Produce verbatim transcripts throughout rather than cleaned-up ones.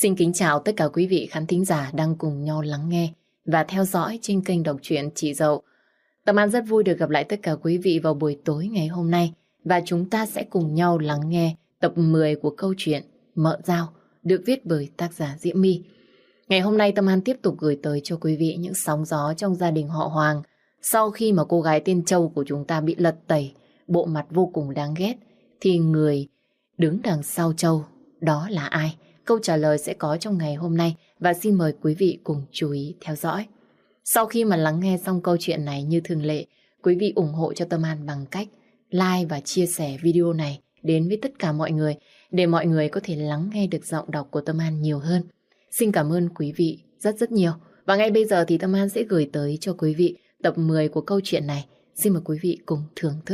Xin kính chào tất cả quý vị khán thính giả đang cùng nhau lắng nghe và theo dõi trên kênh đọc truyện Chị Dậu. Tâm An rất vui được gặp lại tất cả quý vị vào buổi tối ngày hôm nay và chúng ta sẽ cùng nhau lắng nghe tập mười của câu chuyện Mợ Dao được viết bởi tác giả Diễm My. Ngày hôm nay Tâm An tiếp tục gửi tới cho quý vị những sóng gió trong gia đình họ Hoàng sau khi mà cô gái tên Châu của chúng ta bị lật tẩy, bộ mặt vô cùng đáng ghét, thì người đứng đằng sau Châu đó là ai? Câu trả lời sẽ có trong ngày hôm nay và xin mời quý vị cùng chú ý theo dõi. Sau khi mà lắng nghe xong câu chuyện này, như thường lệ, quý vị ủng hộ cho Tâm An bằng cách like và chia sẻ video này đến với tất cả mọi người để mọi người có thể lắng nghe được giọng đọc của Tâm An nhiều hơn. Xin cảm ơn quý vị rất rất nhiều. Và ngay bây giờ thì Tâm An sẽ gửi tới cho quý vị tập mười của câu chuyện này. Xin mời quý vị cùng thưởng thức.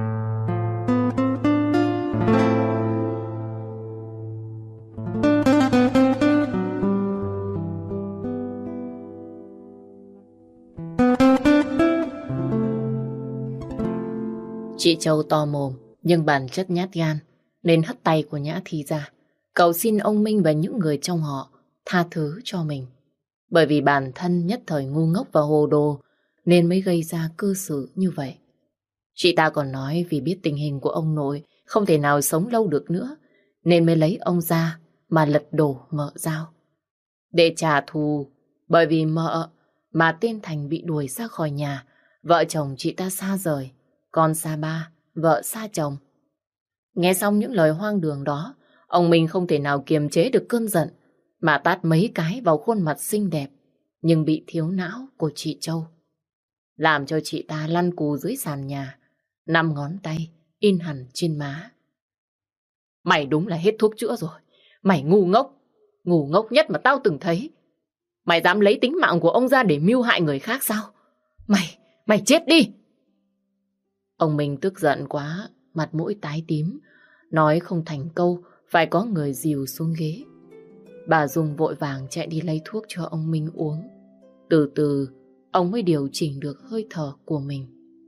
Chị Châu to mồm, nhưng bản chất nhát gan, nên hất tay của Nhã Thi ra, cầu xin ông Minh và những người trong họ tha thứ cho mình. Bởi vì bản thân nhất thời ngu ngốc và hồ đồ, nên mới gây ra cư xử như vậy. Chị ta còn nói vì biết tình hình của ông nội không thể nào sống lâu được nữa, nên mới lấy ông ra mà lật đổ Mợ Dao. Để trả thù, bởi vì mợ mà tên Thành bị đuổi ra khỏi nhà, vợ chồng chị ta xa rời, con xa ba, vợ xa chồng. Nghe xong những lời hoang đường đó, ông Minh không thể nào kiềm chế được cơn giận, mà tát mấy cái vào khuôn mặt xinh đẹp, nhưng bị thiếu não của chị Châu. Làm cho chị ta lăn cù dưới sàn nhà, năm ngón tay in hẳn trên má. Mày đúng là hết thuốc chữa rồi. Mày ngu ngốc, ngu ngốc nhất mà tao từng thấy. Mày dám lấy tính mạng của ông ra để mưu hại người khác sao? Mày, mày chết đi! Ông Minh tức giận quá, mặt mũi tái tím, nói không thành câu, phải có người dìu xuống ghế. Bà Dung vội vàng chạy đi lấy thuốc cho ông Minh uống. Từ từ, ông mới điều chỉnh được hơi thở của mình.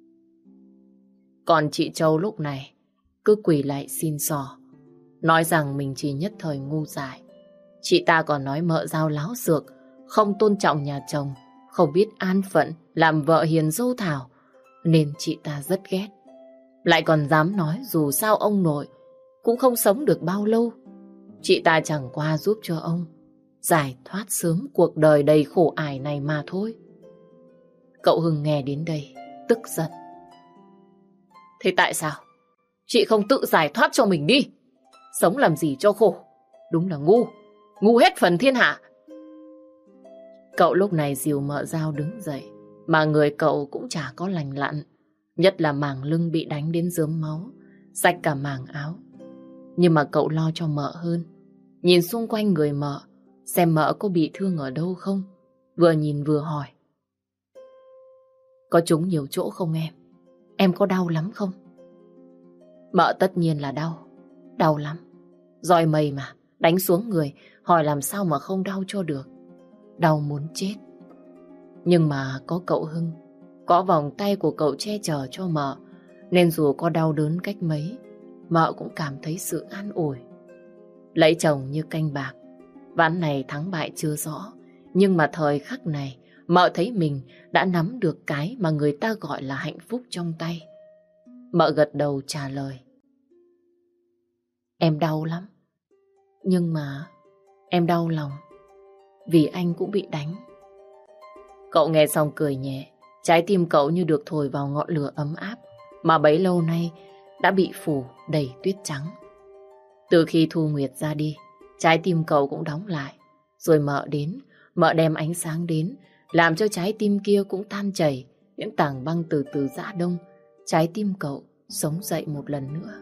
Còn chị Châu lúc này cứ quỳ lại xin xỏ, nói rằng mình chỉ nhất thời ngu dại. Chị ta còn nói Mợ Dao láo xược, không tôn trọng nhà chồng, không biết an phận, làm vợ hiền dâu thảo, nên chị ta rất ghét. Lại còn dám nói dù sao ông nội cũng không sống được bao lâu. Chị ta chẳng qua giúp cho ông giải thoát sớm cuộc đời đầy khổ ải này mà thôi. Cậu Hưng nghe đến đây tức giận. Thế tại sao chị không tự giải thoát cho mình đi? Sống làm gì cho khổ? Đúng là ngu, ngu hết phần thiên hạ. Cậu lúc này dìu Mợ Dao đứng dậy, mà người cậu cũng chả có lành lặn, nhất là màng lưng bị đánh đến rớm máu, rách cả màng áo. Nhưng mà cậu lo cho mợ hơn, nhìn xung quanh người mợ, xem mợ có bị thương ở đâu không, vừa nhìn vừa hỏi. Có trúng nhiều chỗ không em? Em có đau lắm không? Mợ tất nhiên là đau, đau lắm. Roi mây mà, đánh xuống người, hỏi làm sao mà không đau cho được. Đau muốn chết. Nhưng mà có cậu Hưng, có vòng tay của cậu che chở cho mợ, nên dù có đau đớn cách mấy, mợ cũng cảm thấy sự an ủi. Lấy chồng như canh bạc, ván này thắng bại chưa rõ, nhưng mà thời khắc này, mợ thấy mình đã nắm được cái mà người ta gọi là hạnh phúc trong tay. Mợ gật đầu trả lời. Em đau lắm, nhưng mà em đau lòng, vì anh cũng bị đánh. Cậu nghe xong cười nhẹ, trái tim cậu như được thổi vào ngọn lửa ấm áp mà bấy lâu nay đã bị phủ đầy tuyết trắng. Từ khi Thu Nguyệt ra đi, trái tim cậu cũng đóng lại. Rồi mợ đến, mợ đem ánh sáng đến, làm cho trái tim kia cũng tan chảy, những tảng băng từ từ giã đông. Trái tim cậu sống dậy một lần nữa.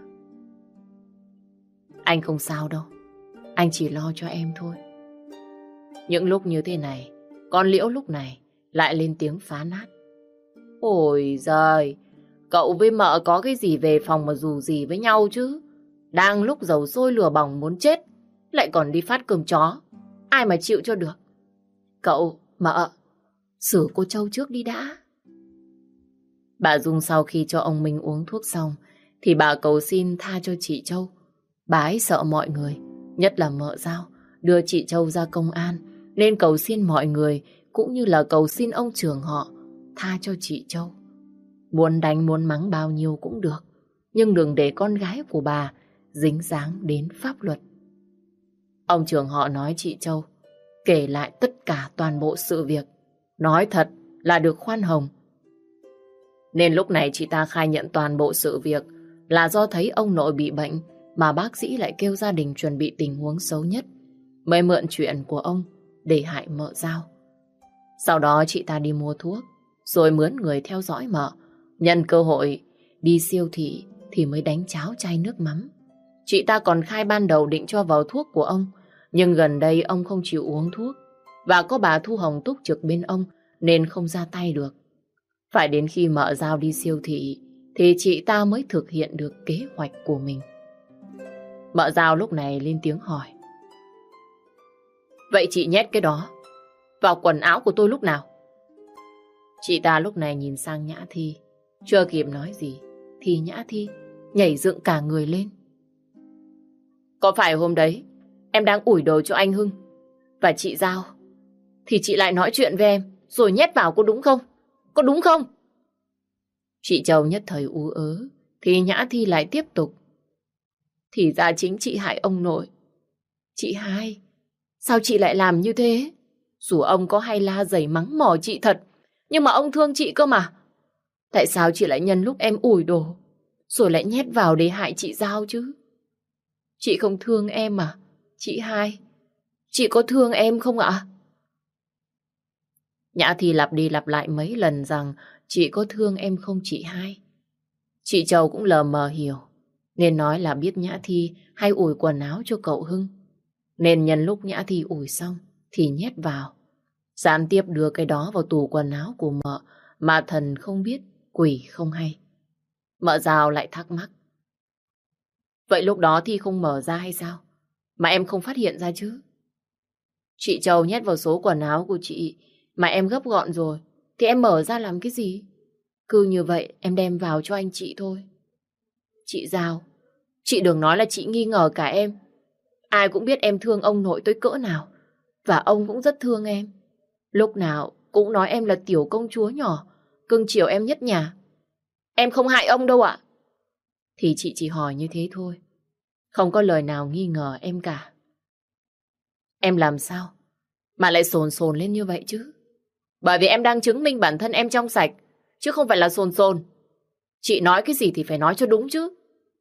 Anh không sao đâu, anh chỉ lo cho em thôi. Những lúc như thế này, con Liễu lúc này lại lên tiếng phá nát. Ôi giời, cậu với mợ có cái gì về phòng mà dù gì với nhau chứ? Đang lúc dầu sôi lửa bỏng muốn chết, lại còn đi phát cơm chó. Ai mà chịu cho được? Cậu, mợ, xử cô Châu trước đi đã. Bà Dung sau khi cho ông Minh uống thuốc xong, thì bà cầu xin tha cho chị Châu. Bà ấy sợ mọi người, nhất là Mợ Dao, đưa chị Châu ra công an, nên cầu xin mọi người cũng như là cầu xin ông trưởng họ tha cho chị Châu. Muốn đánh muốn mắng bao nhiêu cũng được, nhưng đừng để con gái của bà dính dáng đến pháp luật. Ông trưởng họ nói chị Châu kể lại tất cả toàn bộ sự việc, nói thật là được khoan hồng. Nên lúc này chị ta khai nhận toàn bộ sự việc là do thấy ông nội bị bệnh mà bác sĩ lại kêu gia đình chuẩn bị tình huống xấu nhất, mới mượn chuyện của ông để hại mợ Giao. Sau đó chị ta đi mua thuốc, rồi mướn người theo dõi mợ, nhân cơ hội đi siêu thị thì mới đánh cháo chai nước mắm. Chị ta còn khai ban đầu định cho vào thuốc của ông, nhưng gần đây ông không chịu uống thuốc, và có bà Thu Hồng túc trực bên ông nên không ra tay được. Phải đến khi mợ Giao đi siêu thị thì chị ta mới thực hiện được kế hoạch của mình. Mợ Giao lúc này lên tiếng hỏi: Vậy chị nhét cái đó vào quần áo của tôi lúc nào? Chị ta lúc này nhìn sang Nhã Thi, chưa kịp nói gì thì Nhã Thi nhảy dựng cả người lên. Có phải hôm đấy em đang ủi đồ cho anh Hưng và chị Giao thì chị lại nói chuyện với em rồi nhét vào, có đúng không? Có đúng không? Chị Châu nhất thời ú ớ thì Nhã Thi lại tiếp tục: Thì ra chính chị hại ông nội. Chị hai, sao chị lại làm như thế? Dù ông có hay la giày mắng mỏ chị thật, nhưng mà ông thương chị cơ mà. Tại sao chị lại nhân lúc em ủi đồ rồi lại nhét vào để hại chị Giao chứ? Chị không thương em à? Chị hai, chị có thương em không ạ? Nhã Thi lặp đi lặp lại mấy lần rằng chị có thương em không chị hai. Chị Châu cũng lờ mờ hiểu, nên nói là biết Nhã Thi hay ủi quần áo cho cậu Hưng, nên nhân lúc Nhã Thi ủi xong thì nhét vào, gián tiếp đưa cái đó vào tủ quần áo của mợ, mà thần không biết quỷ không hay. Mợ Giao lại thắc mắc: Vậy lúc đó Thi không mở ra hay sao mà em không phát hiện ra chứ? Chị Châu nhét vào số quần áo của chị mà em gấp gọn rồi thì em mở ra làm cái gì? Cứ như vậy em đem vào cho anh chị thôi. Chị Giao, chị đừng nói là chị nghi ngờ cả em. Ai cũng biết em thương ông nội tới cỡ nào, và ông cũng rất thương em. Lúc nào cũng nói em là tiểu công chúa nhỏ, cưng chiều em nhất nhà. Em không hại ông đâu ạ. Thì chị chỉ hỏi như thế thôi, không có lời nào nghi ngờ em cả. Em làm sao mà lại sồn sồn lên như vậy chứ? Bởi vì em đang chứng minh bản thân em trong sạch, chứ không phải là sồn sồn. Chị nói cái gì thì phải nói cho đúng chứ.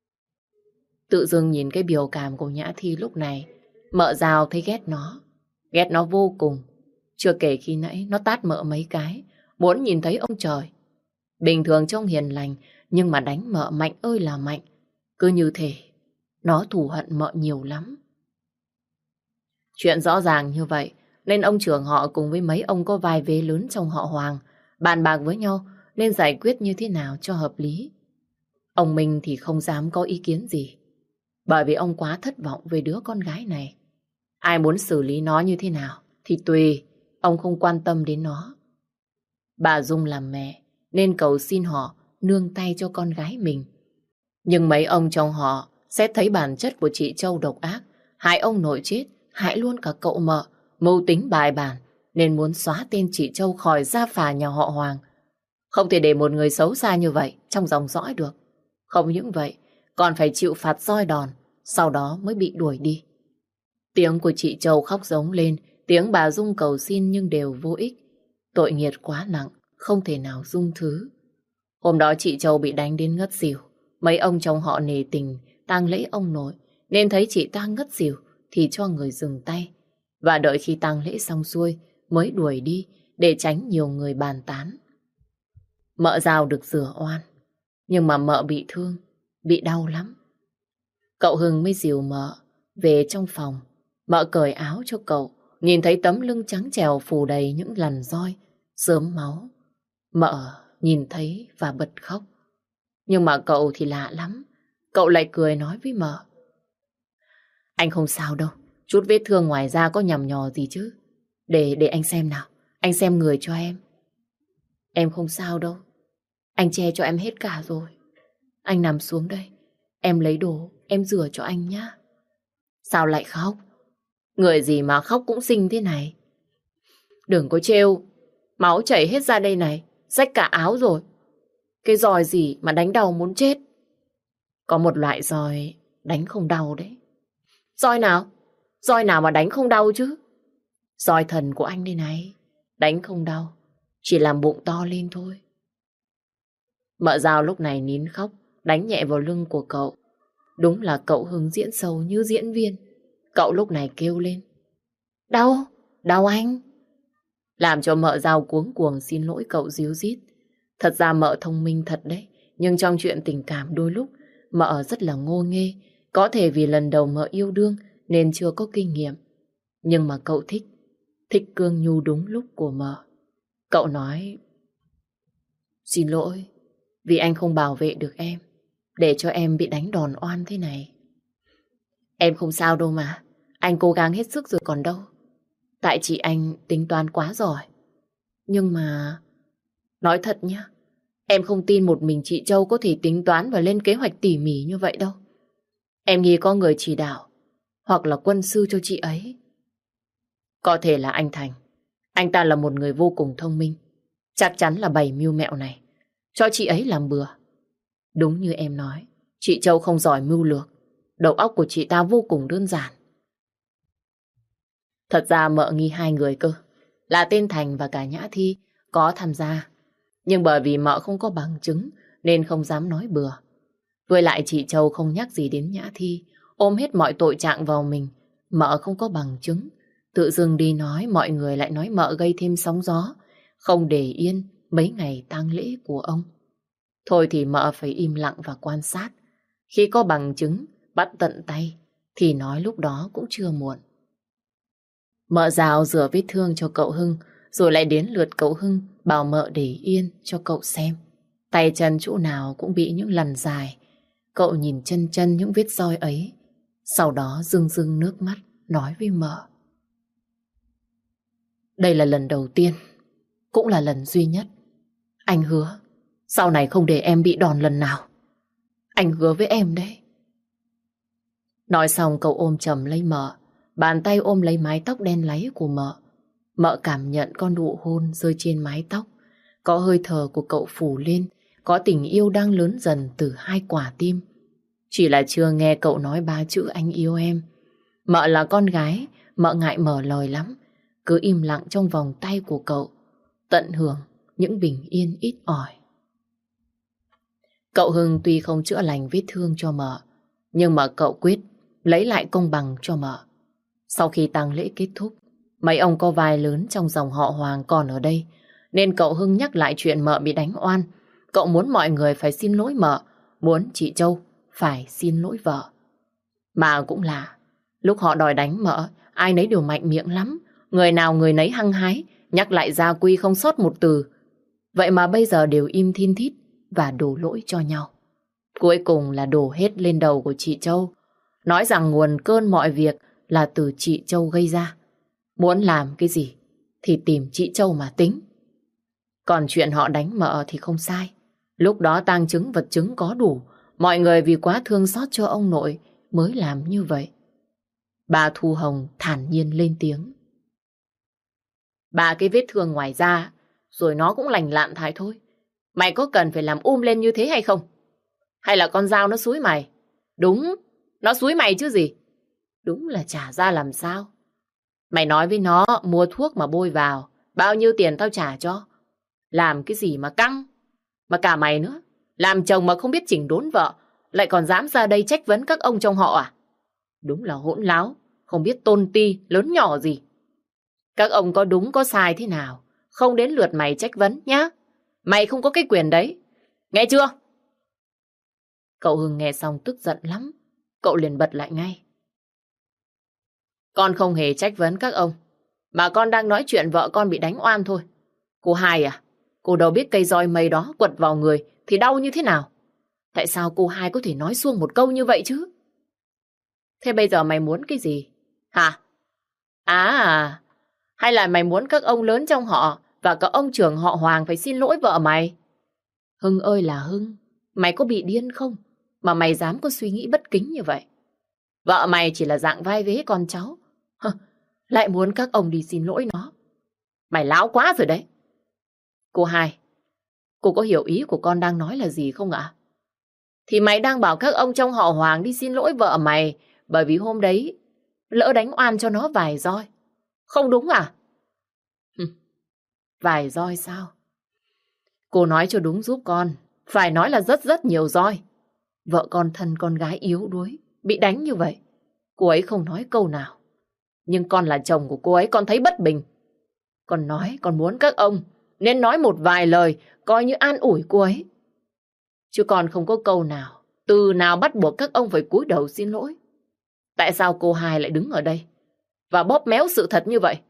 Tự dưng nhìn cái biểu cảm của Nhã Thi lúc này, mợ Giao thấy ghét nó. Ghét nó vô cùng. Chưa kể khi nãy nó tát mợ mấy cái, muốn nhìn thấy ông trời. Bình thường trông hiền lành, nhưng mà đánh mợ mạnh ơi là mạnh. Cứ như thế, nó thù hận mợ nhiều lắm. Chuyện rõ ràng như vậy, nên ông trưởng họ cùng với mấy ông có vai vế lớn trong họ Hoàng bàn bạc với nhau nên giải quyết như thế nào cho hợp lý. Ông Minh thì không dám có ý kiến gì, bởi vì ông quá thất vọng về đứa con gái này. Ai muốn xử lý nó như thế nào thì tùy, ông không quan tâm đến nó. Bà Dung làm mẹ nên cầu xin họ nương tay cho con gái mình. Nhưng mấy ông trong họ sẽ thấy bản chất của chị Châu độc ác, hại ông nội chết, hại luôn cả cậu mợ, mưu tính bài bản, nên muốn xóa tên chị Châu khỏi gia phả nhà họ Hoàng. Không thể để một người xấu xa như vậy trong dòng dõi được. Không những vậy, còn phải chịu phạt roi đòn, sau đó mới bị đuổi đi. Tiếng của chị Châu khóc giống lên, tiếng bà Dung cầu xin nhưng đều vô ích. Tội nghiệp quá nặng, không thể nào dung thứ. Hôm đó chị Châu bị đánh đến ngất xỉu. Mấy ông trong họ nể tình tang lễ ông nội, nên thấy chị ta ngất xỉu thì cho người dừng tay. Và đợi khi tang lễ xong xuôi mới đuổi đi để tránh nhiều người bàn tán. Mợ Giao được rửa oan, nhưng mà mợ bị thương, bị đau lắm. Cậu Hưng mới dìu mợ về trong phòng. Mợ cởi áo cho cậu, nhìn thấy tấm lưng trắng trèo phủ đầy những lằn roi, xớm máu. Mợ nhìn thấy và bật khóc. Nhưng mà cậu thì lạ lắm. Cậu lại cười nói với mợ: Anh không sao đâu, chút vết thương ngoài da có nhằm nhò gì chứ. Để, để anh xem nào, anh xem người cho em. Em không sao đâu, anh che cho em hết cả rồi. Anh nằm xuống đây, em lấy đồ, em rửa cho anh nhá. Sao lại khóc? Người gì mà khóc cũng xinh thế này. Đừng có trêu, máu chảy hết ra đây này, rách cả áo rồi. Cái roi gì mà đánh đau muốn chết. Có một loại roi đánh không đau đấy. Roi nào? Roi nào mà đánh không đau chứ? Roi thần của anh đây này, đánh không đau, chỉ làm bụng to lên thôi. Mợ Dao lúc này nín khóc, đánh nhẹ vào lưng của cậu. Đúng là cậu Hưng diễn sâu như diễn viên. Cậu lúc này kêu lên. Đau, đau anh. Làm cho mợ Dao cuống cuồng xin lỗi cậu díu dít. Thật ra mợ thông minh thật đấy, nhưng trong chuyện tình cảm đôi lúc mợ rất là ngô nghê. Có thể vì lần đầu mợ yêu đương nên chưa có kinh nghiệm. Nhưng mà cậu thích, thích cương nhu đúng lúc của mợ. Cậu nói, xin lỗi, vì anh không bảo vệ được em, để cho em bị đánh đòn oan thế này. Em không sao đâu mà, anh cố gắng hết sức rồi còn đâu. Tại chị anh tính toán quá giỏi. Nhưng mà, nói thật nhá, em không tin một mình chị Châu có thể tính toán và lên kế hoạch tỉ mỉ như vậy đâu. Em nghĩ có người chỉ đạo, hoặc là quân sư cho chị ấy. Có thể là anh Thành. Anh ta là một người vô cùng thông minh. Chắc chắn là bày mưu mẹo này cho chị ấy làm bừa. Đúng như em nói, chị Châu không giỏi mưu lược. Đầu óc của chị ta vô cùng đơn giản. Thật ra mợ nghi hai người cơ, là tên Thành và cả Nhã Thi có tham gia. Nhưng bởi vì mợ không có bằng chứng nên không dám nói bừa. Với lại chị Châu không nhắc gì đến Nhã Thi, ôm hết mọi tội trạng vào mình. Mợ không có bằng chứng, tự dưng đi nói mọi người lại nói mợ gây thêm sóng gió, không để yên mấy ngày tang lễ của ông. Thôi thì mợ phải im lặng và quan sát. Khi có bằng chứng bắt tận tay thì nói lúc đó cũng chưa muộn. Mợ Dao rửa vết thương cho cậu Hưng, rồi lại đến lượt cậu Hưng bảo mợ để yên cho cậu xem. Tay chân chỗ nào cũng bị những lần dài. Cậu nhìn chân chân những vết roi ấy, sau đó rưng rưng nước mắt nói với mợ. Đây là lần đầu tiên, cũng là lần duy nhất. Anh hứa, sau này không để em bị đòn lần nào. Anh hứa với em đấy. Nói xong cậu ôm chầm lấy mợ, bàn tay ôm lấy mái tóc đen láy của mợ. Mợ cảm nhận con nụ hôn rơi trên mái tóc, có hơi thở của cậu phủ lên, có tình yêu đang lớn dần từ hai quả tim. Chỉ là chưa nghe cậu nói ba chữ anh yêu em. Mợ là con gái, mợ ngại mở lời lắm, cứ im lặng trong vòng tay của cậu, tận hưởng những bình yên ít ỏi. Cậu Hưng tuy không chữa lành vết thương cho mợ, nhưng mà cậu quyết lấy lại công bằng cho mợ. Sau khi tang lễ kết thúc, mấy ông có vai lớn trong dòng họ Hoàng còn ở đây, nên cậu Hưng nhắc lại chuyện mợ bị đánh oan. Cậu muốn mọi người phải xin lỗi mợ, muốn chị Châu phải xin lỗi vợ. Mà cũng là, lúc họ đòi đánh mợ, ai nấy đều mạnh miệng lắm. Người nào người nấy hăng hái, nhắc lại gia quy không sót một từ. Vậy mà bây giờ đều im thin thít và đổ lỗi cho nhau. Cuối cùng là đổ hết lên đầu của chị Châu, nói rằng nguồn cơn mọi việc là từ chị Châu gây ra. Muốn làm cái gì thì tìm chị Châu mà tính. Còn chuyện họ đánh mợ thì không sai. Lúc đó tang chứng vật chứng có đủ, mọi người vì quá thương xót cho ông nội mới làm như vậy. Bà Thu Hồng thản nhiên lên tiếng. Ba cái vết thương ngoài da, rồi nó cũng lành lặn thải thôi. Mày có cần phải làm um lên như thế hay không? Hay là con dao nó xúi mày? Đúng, nó xúi mày chứ gì. Đúng là trả ra làm sao. Mày nói với nó mua thuốc mà bôi vào, bao nhiêu tiền tao trả cho. Làm cái gì mà căng. Mà cả mày nữa, làm chồng mà không biết chỉnh đốn vợ, lại còn dám ra đây trách vấn các ông trong họ à? Đúng là hỗn láo, không biết tôn ti lớn nhỏ gì. Các ông có đúng có sai thế nào, không đến lượt mày trách vấn nhá. Mày không có cái quyền đấy, nghe chưa? Cậu Hưng nghe xong tức giận lắm. Cậu liền bật lại ngay. Con không hề trách vấn các ông, mà con đang nói chuyện vợ con bị đánh oan thôi. Cô hai à, cô đâu biết cây roi mây đó quật vào người thì đau như thế nào. Tại sao cô hai có thể nói suông một câu như vậy chứ? Thế bây giờ mày muốn cái gì? Hả? À, hay là mày muốn các ông lớn trong họ và các ông trưởng họ Hoàng phải xin lỗi vợ mày? Hưng ơi là Hưng, mày có bị điên không? Mà mày dám có suy nghĩ bất kính như vậy? Vợ mày chỉ là dạng vai vế con cháu. Hơ, lại muốn các ông đi xin lỗi nó. Mày láo quá rồi đấy. Cô hai, cô có hiểu ý của con đang nói là gì không ạ? Thì mày đang bảo các ông trong họ Hoàng đi xin lỗi vợ mày bởi vì hôm đấy lỡ đánh oan cho nó vài roi. Không đúng à? Hừ, vài roi sao? Cô nói cho đúng giúp con. Phải nói là rất rất nhiều roi. Vợ con thân con gái yếu đuối, bị đánh như vậy. Cô ấy không nói câu nào. Nhưng con là chồng của cô ấy, con thấy bất bình. Con nói, con muốn các ông nên nói một vài lời coi như an ủi cô ấy. Chứ còn không có câu nào, từ nào bắt buộc các ông phải cúi đầu xin lỗi. Tại sao cô hai lại đứng ở đây và bóp méo sự thật như vậy?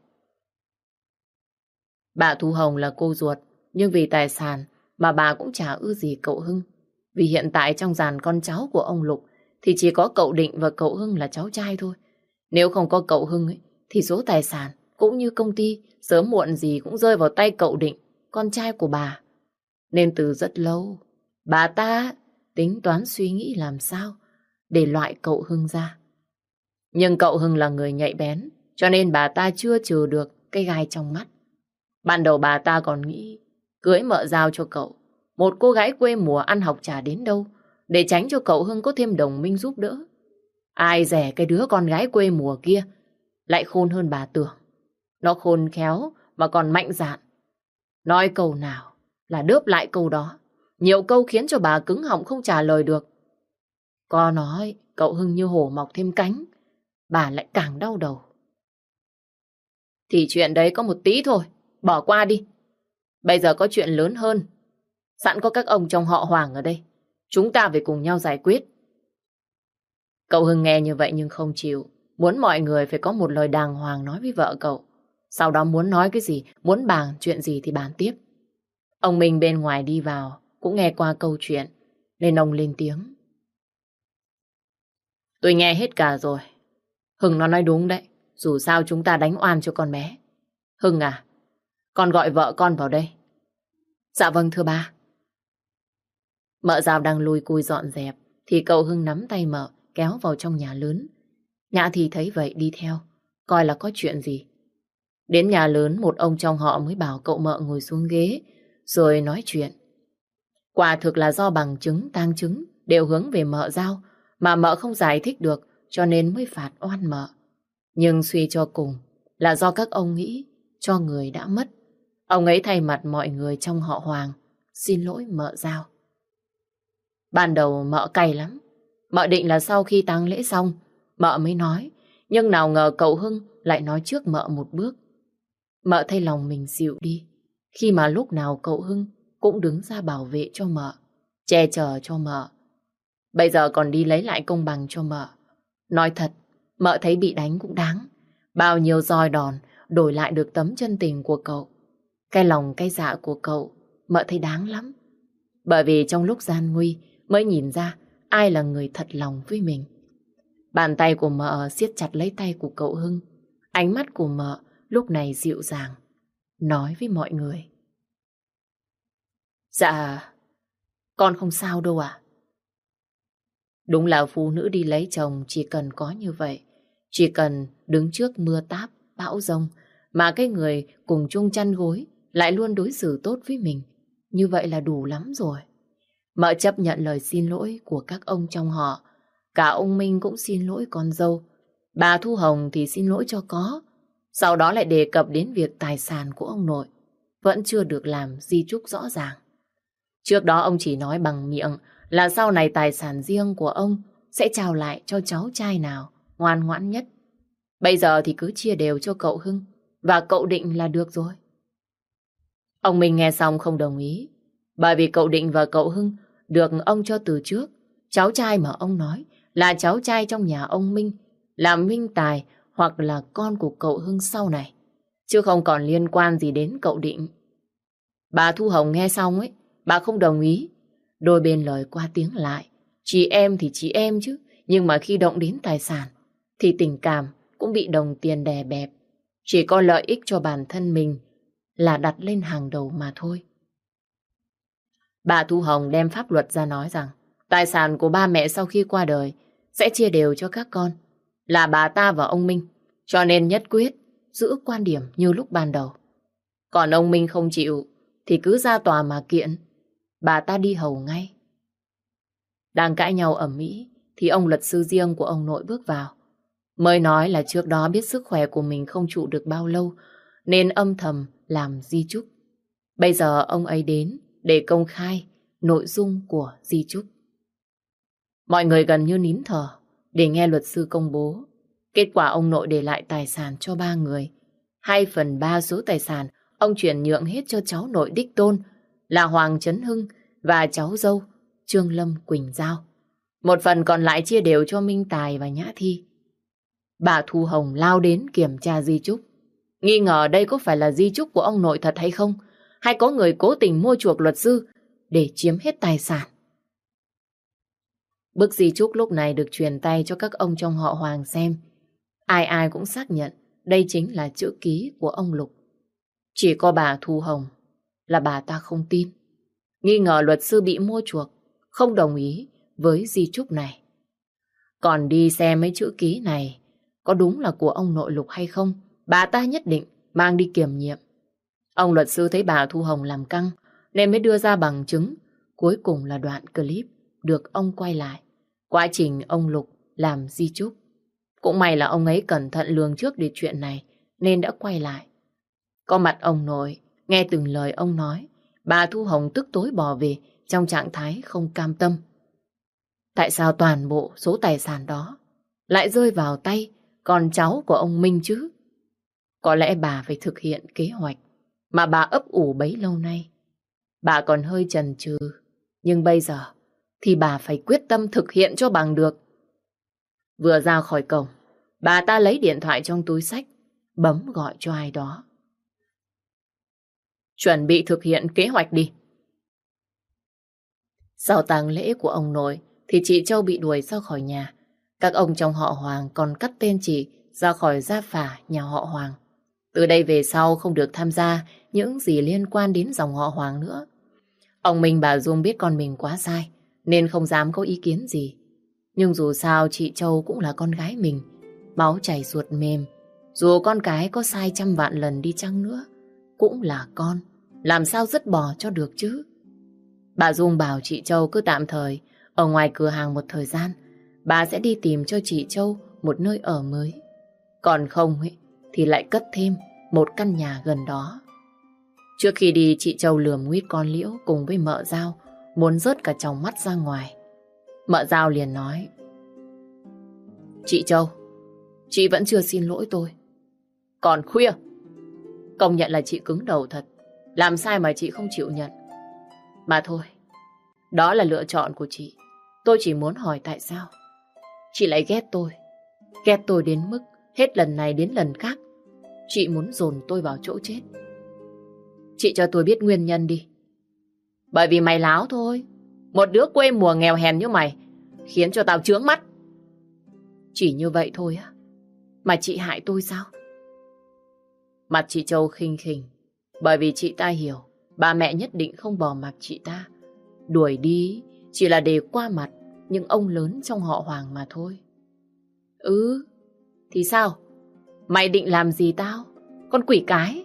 Bà Thu Hồng là cô ruột, nhưng vì tài sản mà bà cũng chả ư gì cậu Hưng. Vì hiện tại trong dàn con cháu của ông Lục thì chỉ có cậu Định và cậu Hưng là cháu trai thôi. Nếu không có cậu Hưng ấy, thì số tài sản cũng như công ty sớm muộn gì cũng rơi vào tay cậu Định, con trai của bà. Nên từ rất lâu, bà ta tính toán suy nghĩ làm sao để loại cậu Hưng ra. Nhưng cậu Hưng là người nhạy bén, cho nên bà ta chưa trừ được cái gai trong mắt. Ban đầu bà ta còn nghĩ cưới mợ giao cho cậu, một cô gái quê mùa ăn học chả đến đâu, để tránh cho cậu Hưng có thêm đồng minh giúp đỡ. Ai dè cái đứa con gái quê mùa kia lại khôn hơn bà tưởng. Nó khôn khéo mà còn mạnh dạn. Nói câu nào là đớp lại câu đó. Nhiều câu khiến cho bà cứng họng không trả lời được. Có nói cậu Hưng như hổ mọc thêm cánh, bà lại càng đau đầu. Thì chuyện đấy có một tí thôi, bỏ qua đi. Bây giờ có chuyện lớn hơn. Sẵn có các ông trong họ Hoàng ở đây, chúng ta phải cùng nhau giải quyết. Cậu Hưng nghe như vậy nhưng không chịu. Muốn mọi người phải có một lời đàng hoàng nói với vợ cậu. Sau đó muốn nói cái gì, muốn bàn chuyện gì thì bàn tiếp. Ông Minh bên ngoài đi vào cũng nghe qua câu chuyện, nên ông lên tiếng. Tôi nghe hết cả rồi. Hưng nó nói đúng đấy. Dù sao chúng ta đánh oan cho con bé. Hưng à, con gọi vợ con vào đây. Dạ vâng thưa ba. Mợ Giao đang lùi cùi dọn dẹp thì cậu Hưng nắm tay mợ kéo vào trong nhà lớn. Nhã thì thấy vậy đi theo, coi là có chuyện gì. Đến nhà lớn, một ông trong họ mới bảo cậu mợ ngồi xuống ghế rồi nói chuyện. Quả thực là do bằng chứng, tang chứng đều hướng về mợ Giao mà mợ không giải thích được, cho nên mới phạt oan mợ. Nhưng suy cho cùng là do các ông nghĩ cho người đã mất. Ông ấy thay mặt mọi người trong họ Hoàng xin lỗi mợ Giao. Ban đầu mợ cay lắm. Mợ định là sau khi tang lễ xong mợ mới nói, nhưng nào ngờ cậu Hưng lại nói trước mợ một bước. Mợ thấy lòng mình dịu đi khi mà lúc nào cậu Hưng cũng đứng ra bảo vệ cho mợ, che chở cho mợ. Bây giờ còn đi lấy lại công bằng cho mợ. Nói thật, mợ thấy bị đánh cũng đáng. Bao nhiêu roi đòn đổi lại được tấm chân tình của cậu. Cái lòng cái dạ của cậu mợ thấy đáng lắm. Bởi vì trong lúc gian nguy mới nhìn ra ai là người thật lòng với mình. Bàn tay của mợ siết chặt lấy tay của cậu Hưng. Ánh mắt của mợ lúc này dịu dàng, nói với mọi người. Dạ, con không sao đâu ạ. Đúng là phụ nữ đi lấy chồng chỉ cần có như vậy. Chỉ cần đứng trước mưa táp, bão giông mà cái người cùng chung chăn gối lại luôn đối xử tốt với mình. Như vậy là đủ lắm rồi. Mợ chấp nhận lời xin lỗi của các ông trong họ. Cả ông Minh cũng xin lỗi con dâu. Bà Thu Hồng thì xin lỗi cho có. Sau đó lại đề cập đến việc tài sản của ông nội vẫn chưa được làm di chúc rõ ràng. Trước đó ông chỉ nói bằng miệng là sau này tài sản riêng của ông sẽ trao lại cho cháu trai nào ngoan ngoãn nhất. Bây giờ thì cứ chia đều cho cậu Hưng và cậu Định là được rồi. Ông Minh nghe xong không đồng ý, bởi vì cậu Định và cậu Hưng được ông cho từ trước. Cháu trai mà ông nói là cháu trai trong nhà ông Minh, là Minh Tài hoặc là con của cậu Hưng sau này, chứ không còn liên quan gì đến cậu Định. Bà Thu Hồng nghe xong ấy, bà không đồng ý. Đôi bên lời qua tiếng lại. Chị em thì chị em chứ, nhưng mà khi động đến tài sản thì tình cảm cũng bị đồng tiền đè bẹp. Chỉ có lợi ích cho bản thân mình là đặt lên hàng đầu mà thôi. Bà Thu Hồng đem pháp luật ra nói rằng tài sản của ba mẹ sau khi qua đời sẽ chia đều cho các con, là bà ta và ông Minh. Cho nên nhất quyết giữ quan điểm như lúc ban đầu. Còn ông Minh không chịu thì cứ ra tòa mà kiện. Bà ta đi hầu ngay. Đang cãi nhau ầm ĩ thì ông luật sư riêng của ông nội bước vào. Mới nói là trước đó biết sức khỏe của mình không trụ được bao lâu nên âm thầm làm di chúc. Bây giờ ông ấy đến để công khai nội dung của di chúc. Mọi người gần như nín thở để nghe luật sư công bố. Kết quả ông nội để lại tài sản cho ba người. Hai phần ba số tài sản ông chuyển nhượng hết cho cháu nội đích tôn là Hoàng Trấn Hưng và cháu dâu Trương Lâm Quỳnh Giao. Một phần còn lại chia đều cho Minh Tài và Nhã Thi. Bà Thu Hồng lao đến kiểm tra di chúc. Nghi ngờ đây có phải là di chúc của ông nội thật hay không? Hay có người cố tình mua chuộc luật sư để chiếm hết tài sản? Bức di chúc lúc này được truyền tay cho các ông trong họ Hoàng xem. Ai ai cũng xác nhận đây chính là chữ ký của ông Lục. Chỉ có bà Thu Hồng là bà ta không tin. Nghi ngờ luật sư bị mua chuộc, không đồng ý với di chúc này. Còn đi xem mấy chữ ký này có đúng là của ông nội Lục hay không, bà ta nhất định mang đi kiểm nghiệm. Ông luật sư thấy bà Thu Hồng làm căng nên mới đưa ra bằng chứng. Cuối cùng là đoạn clip được ông quay lại quá trình ông Lục làm di chúc. Cũng may là ông ấy cẩn thận lường trước để chuyện này nên đã quay lại. Có mặt ông nội, nghe từng lời ông nói, bà Thu Hồng tức tối bỏ về trong trạng thái không cam tâm. Tại sao toàn bộ số tài sản đó lại rơi vào tay con cháu của ông Minh chứ? Có lẽ bà phải thực hiện kế hoạch mà bà ấp ủ bấy lâu nay. Bà còn hơi chần chừ, nhưng bây giờ thì bà phải quyết tâm thực hiện cho bằng được. Vừa ra khỏi cổng, bà ta lấy điện thoại trong túi xách, bấm gọi cho ai đó. Chuẩn bị thực hiện kế hoạch đi. Sau tang lễ của ông nội thì chị Châu bị đuổi ra khỏi nhà. Các ông trong họ Hoàng còn cắt tên chị ra khỏi gia phả nhà họ Hoàng. Từ đây về sau không được tham gia những gì liên quan đến dòng họ Hoàng nữa. Ông Minh bà Dung biết con mình quá sai nên không dám có ý kiến gì. Nhưng dù sao chị Châu cũng là con gái mình, máu chảy ruột mềm. Dù con cái có sai trăm vạn lần đi chăng nữa, cũng là con, làm sao dứt bỏ cho được chứ. Bà Dung bảo chị Châu cứ tạm thời ở ngoài cửa hàng một thời gian, bà sẽ đi tìm cho chị Châu một nơi ở mới. Còn không ấy, thì lại cất thêm một căn nhà gần đó. Trước khi đi, chị Châu lườm nguyết con Liễu cùng với mợ Giao, muốn rớt cả tròng mắt ra ngoài. Mợ Giao liền nói: Chị Châu, chị vẫn chưa xin lỗi tôi. Còn khuya. Công nhận là chị cứng đầu thật. Làm sai mà chị không chịu nhận. Mà thôi, đó là lựa chọn của chị. Tôi chỉ muốn hỏi tại sao chị lại ghét tôi. Ghét tôi đến mức hết lần này đến lần khác chị muốn dồn tôi vào chỗ chết. Chị cho tôi biết nguyên nhân đi. Bởi vì mày láo thôi. Một đứa quê mùa nghèo hèn như mày khiến cho tao chướng mắt. Chỉ như vậy thôi á? Mà chị hại tôi sao? Mặt chị Châu khinh khỉnh. Bởi vì chị ta hiểu ba mẹ nhất định không bỏ mặc chị ta. Đuổi đi chỉ là để qua mặt những ông lớn trong họ Hoàng mà thôi. Ừ, thì sao? Mày định làm gì tao? Con quỷ cái.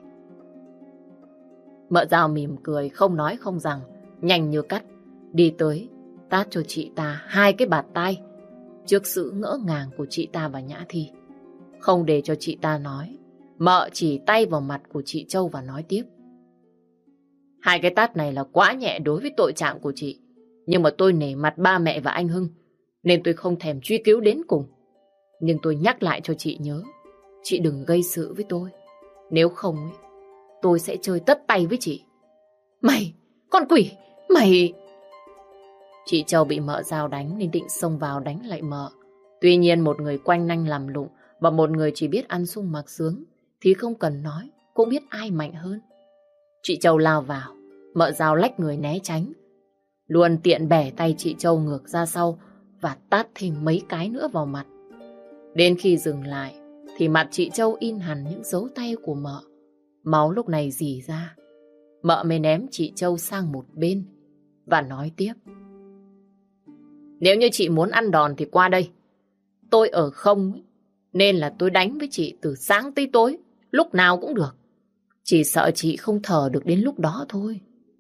Mợ Giao mỉm cười, không nói không rằng, nhanh như cắt, đi tới, tát cho chị ta hai cái bạt tai trước sự ngỡ ngàng của chị ta và Nhã Thi. Không để cho chị ta nói, mợ chỉ tay vào mặt của chị Châu và nói tiếp: Hai cái tát này là quá nhẹ đối với tội trạng của chị. Nhưng mà tôi nể mặt ba mẹ và anh Hưng nên tôi không thèm truy cứu đến cùng. Nhưng tôi nhắc lại cho chị nhớ, chị đừng gây sự với tôi. Nếu không ấy, tôi sẽ chơi tất tay với chị. Mày, con quỷ, mày... Chị Châu bị mợ Giao đánh nên định xông vào đánh lại mợ. Tuy nhiên một người quanh nanh làm lụng và một người chỉ biết ăn sung mặc sướng thì không cần nói, cũng biết ai mạnh hơn. Chị Châu lao vào, mợ Giao lách người né tránh. Luôn tiện bẻ tay chị Châu ngược ra sau và tát thêm mấy cái nữa vào mặt. Đến khi dừng lại thì mặt chị Châu in hẳn những dấu tay của mợ. Máu lúc này rỉ ra. Mợ mới ném chị Châu sang một bên và nói tiếp: Nếu như chị muốn ăn đòn thì qua đây. Tôi ở không nên là tôi đánh với chị từ sáng tới tối, lúc nào cũng được. Chỉ sợ chị không thở được đến lúc đó thôi.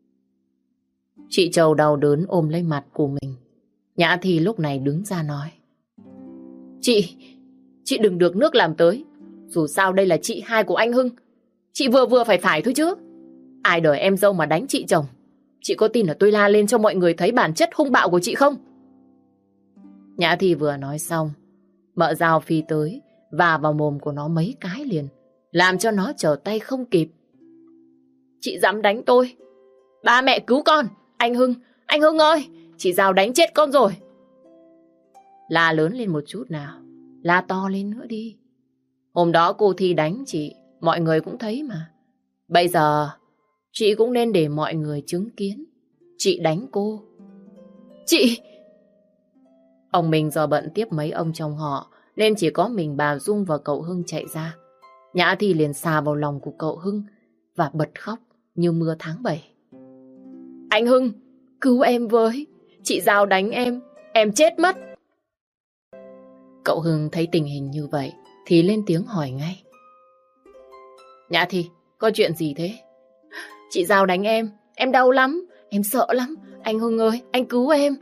Chị Châu đau đớn ôm lấy mặt của mình. Nhã Thi lúc này đứng ra nói. Chị, chị đừng được nước làm tới. Dù sao đây là chị hai của anh Hưng. Chị vừa vừa phải phải thôi chứ. Ai đời em dâu mà đánh chị chồng. Chị có tin là tôi la lên cho mọi người thấy bản chất hung bạo của chị không? Nhã Thi vừa nói xong, mợ dao phi tới và vào mồm của nó mấy cái liền, làm cho nó trở tay không kịp. Chị dám đánh tôi? Ba mẹ cứu con! Anh Hưng! Anh Hưng ơi! Chị Dao đánh chết con rồi! La lớn lên một chút nào. La to lên nữa đi. Hôm đó cô Thi đánh chị, mọi người cũng thấy mà. Bây giờ, chị cũng nên để mọi người chứng kiến. Chị đánh cô. Chị! Ông Minh do bận tiếp mấy ông trong họ, nên chỉ có mình bà Dung và cậu Hưng chạy ra. Nhã Thi liền xà vào lòng của cậu Hưng và bật khóc như mưa tháng bảy. Anh Hưng, cứu em với. Chị Dao đánh em, em chết mất. Cậu Hưng thấy tình hình như vậy thì lên tiếng hỏi ngay. Nhã Thi, có chuyện gì thế? Chị Dao đánh em, em đau lắm, em sợ lắm. Anh Hưng ơi, anh cứu em.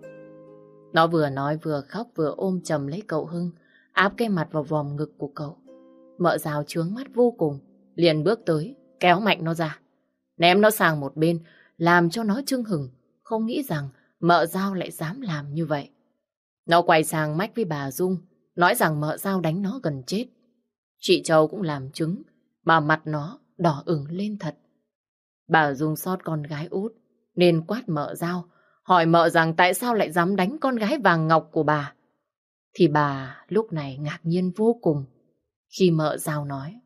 Nó vừa nói vừa khóc vừa ôm chầm lấy cậu Hưng, áp cái mặt vào vòm ngực của cậu. Mợ Dao trướng mắt vô cùng, liền bước tới, kéo mạnh nó ra, ném nó sang một bên, làm cho nó chưng hửng, không nghĩ rằng mợ Dao lại dám làm như vậy. Nó quay sang mách với bà Dung, nói rằng mợ Dao đánh nó gần chết. Chị Châu cũng làm chứng, mà mặt nó đỏ ửng lên thật. Bà Dung xót con gái út, nên quát mợ Dao, hỏi mợ rằng tại sao lại dám đánh con gái vàng ngọc của bà. Thì bà lúc này ngạc nhiên vô cùng khi mợ Dao nói.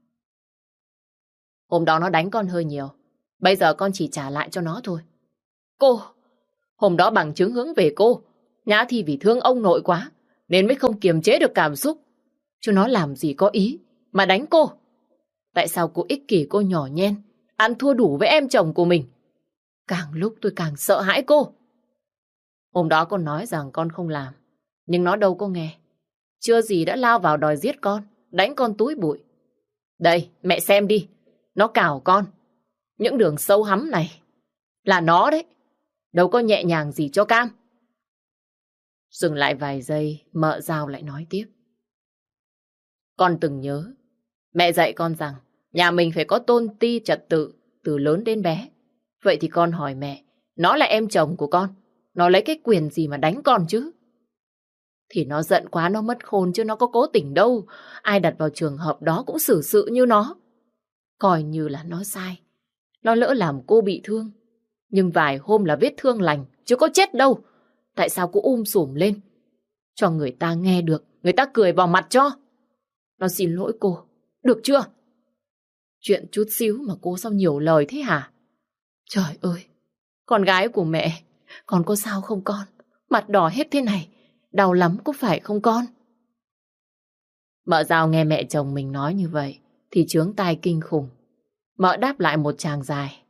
Hôm đó nó đánh con hơi nhiều, bây giờ con chỉ trả lại cho nó thôi. Cô, hôm đó bằng chứng hướng về cô. Nhã Thi vì thương ông nội quá, nên mới không kiềm chế được cảm xúc. Chứ nó làm gì có ý mà đánh cô. Tại sao cô ích kỷ, cô nhỏ nhen, ăn thua đủ với em chồng của mình? Càng lúc tôi càng sợ hãi cô. Hôm đó con nói rằng con không làm, nhưng nó đâu có nghe. Chưa gì đã lao vào đòi giết con, đánh con túi bụi. Đây, mẹ xem đi, nó cào con. Những đường sâu hắm này là nó đấy, đâu có nhẹ nhàng gì cho cam. Dừng lại vài giây, mợ Dao lại nói tiếp. Con từng nhớ, mẹ dạy con rằng nhà mình phải có tôn ti trật tự từ lớn đến bé. Vậy thì con hỏi mẹ, nó là em chồng của con, nó lấy cái quyền gì mà đánh con chứ? Thì nó giận quá nó mất khôn chứ nó có cố tình đâu. Ai đặt vào trường hợp đó cũng xử sự như nó. Coi như là nó sai. Nó lỡ làm cô bị thương. Nhưng vài hôm là vết thương lành, chứ có chết đâu. Tại sao cô um sùm lên? Cho người ta nghe được, người ta cười vào mặt cho. Nó xin lỗi cô, được chưa? Chuyện chút xíu mà cô sao nhiều lời thế hả? Trời ơi, con gái của mẹ, con có sao không con? Mặt đỏ hết thế này, đau lắm có phải không con? Mợ Dao nghe mẹ chồng mình nói như vậy thì chướng tai kinh khủng. Mợ đáp lại một tràng dài.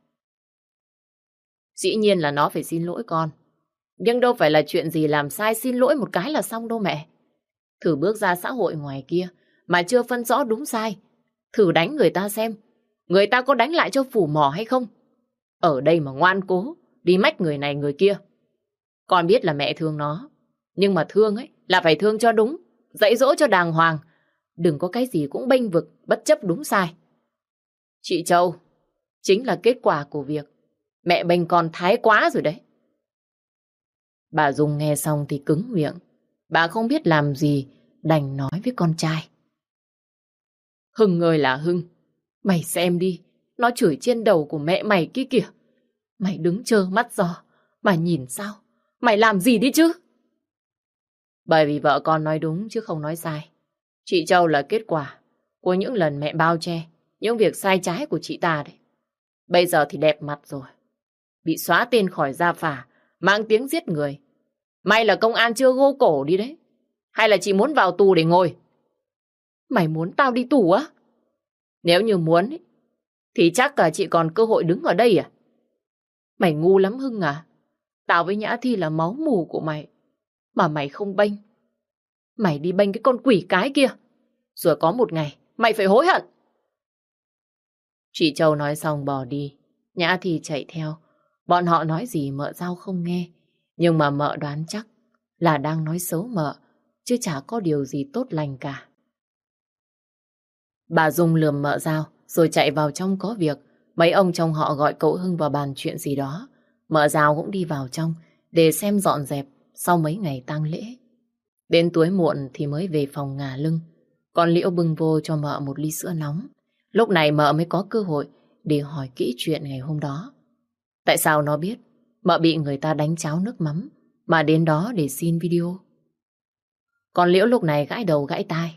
Dĩ nhiên là nó phải xin lỗi con. Nhưng đâu phải là chuyện gì làm sai xin lỗi một cái là xong đâu mẹ. Thử bước ra xã hội ngoài kia mà chưa phân rõ đúng sai. Thử đánh người ta xem, người ta có đánh lại cho phủ mỏ hay không? Ở đây mà ngoan cố, đi mách người này người kia. Con biết là mẹ thương nó, nhưng mà thương ấy là phải thương cho đúng, dạy dỗ cho đàng hoàng. Đừng có cái gì cũng bênh vực, bất chấp đúng sai. Chị Châu, chính là kết quả của việc mẹ bênh con thái quá rồi đấy. Bà Dung nghe xong thì cứng miệng. Bà không biết làm gì, đành nói với con trai. Hưng ơi là Hưng, mày xem đi, nó chửi trên đầu của mẹ mày kia kìa. Mày đứng trơ mắt giò, mà nhìn sao? Mày làm gì đi chứ? Bởi vì vợ con nói đúng chứ không nói sai. Chị Châu là kết quả của những lần mẹ bao che những việc sai trái của chị ta đấy. Bây giờ thì đẹp mặt rồi, bị xóa tên khỏi gia phả, mang tiếng giết người. May là công an chưa gô cổ đi đấy. Hay là chị muốn vào tù để ngồi? Mày muốn tao đi tù á? Nếu như muốn ấy, thì chắc cả chị còn cơ hội đứng ở đây à? Mày ngu lắm Hưng à. Tao với Nhã Thi là máu mù của mày, mà mày không bênh. Mày đi bênh cái con quỷ cái kia, rồi có một ngày mày phải hối hận. Chị Châu nói xong bỏ đi. Nhã Thi chạy theo. Bọn họ nói gì mợ Giao không nghe. Nhưng mà mợ đoán chắc là đang nói xấu mợ, chứ chả có điều gì tốt lành cả. Bà Dung lườm mợ Giao rồi chạy vào trong có việc. Mấy ông trong họ gọi cậu Hưng vào bàn chuyện gì đó. Mợ Giao cũng đi vào trong để xem dọn dẹp sau mấy ngày tang lễ. Đến tối muộn thì mới về phòng ngả lưng. Còn Liễu bưng vô cho mợ một ly sữa nóng. Lúc này mợ mới có cơ hội để hỏi kỹ chuyện ngày hôm đó. Tại sao nó biết mợ bị người ta đánh cháo nước mắm mà đến đó để xin video? Còn Liễu lúc này gãi đầu gãi tai.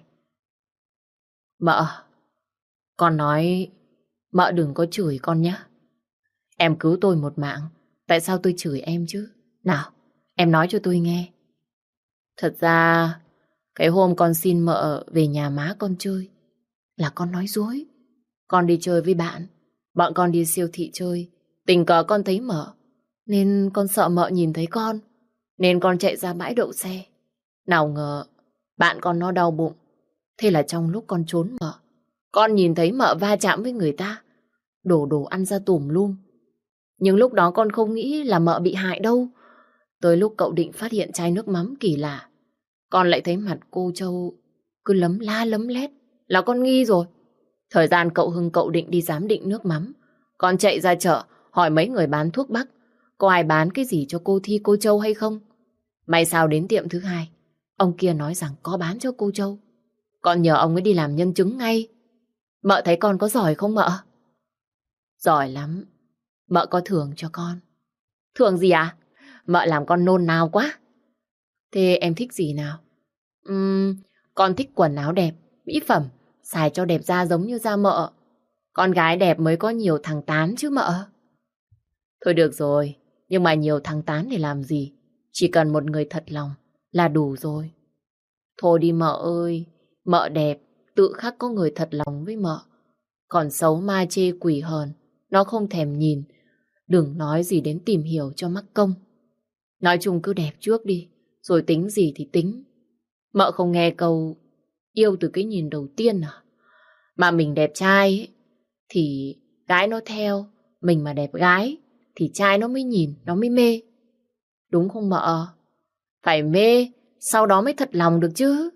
Mợ, con nói mợ đừng có chửi con nhé. Em cứu tôi một mạng, tại sao tôi chửi em chứ? Nào, em nói cho tôi nghe. Thật ra, cái hôm con xin mợ về nhà má con chơi là con nói dối. Con đi chơi với bạn, bọn con đi siêu thị chơi, tình cờ con thấy mợ, nên con sợ mợ nhìn thấy con, nên con chạy ra bãi đậu xe. Nào ngờ, bạn con nó đau bụng, thế là trong lúc con trốn mợ, con nhìn thấy mợ va chạm với người ta, đổ đồ ăn ra tùm lum. Nhưng lúc đó con không nghĩ là mợ bị hại đâu. Tới lúc cậu định phát hiện chai nước mắm kỳ lạ, con lại thấy mặt cô Châu cứ lấm la lấm lét, là con nghi rồi. Thời gian cậu Hưng cậu định đi giám định nước mắm, con chạy ra chợ hỏi mấy người bán thuốc bắc có ai bán cái gì cho cô Thi cô Châu hay không. May sao đến tiệm thứ hai, ông kia nói rằng có bán cho cô Châu. Con nhờ ông ấy đi làm nhân chứng ngay. Mợ thấy con có giỏi không mợ? Giỏi lắm. Mợ có thưởng cho con. Thưởng gì à? Mợ làm con nôn nao quá. Thế em thích gì nào? Uhm, con thích quần áo đẹp, mỹ phẩm, xài cho đẹp da giống như da mợ. Con gái đẹp mới có nhiều thằng tán chứ mợ. Thôi được rồi, nhưng mà nhiều thằng tán để làm gì? Chỉ cần một người thật lòng là đủ rồi. Thôi đi mợ ơi, mợ đẹp, tự khắc có người thật lòng với mợ. Còn xấu ma chê quỷ hờn, nó không thèm nhìn. Đừng nói gì đến tìm hiểu cho mắc công. Nói chung cứ đẹp trước đi, rồi tính gì thì tính. Mợ không nghe câu yêu từ cái nhìn đầu tiên à? Mà mình đẹp trai ấy, thì gái nó theo. Mình mà đẹp gái thì trai nó mới nhìn, nó mới mê. Đúng không mợ? Phải mê, sau đó mới thật lòng được chứ.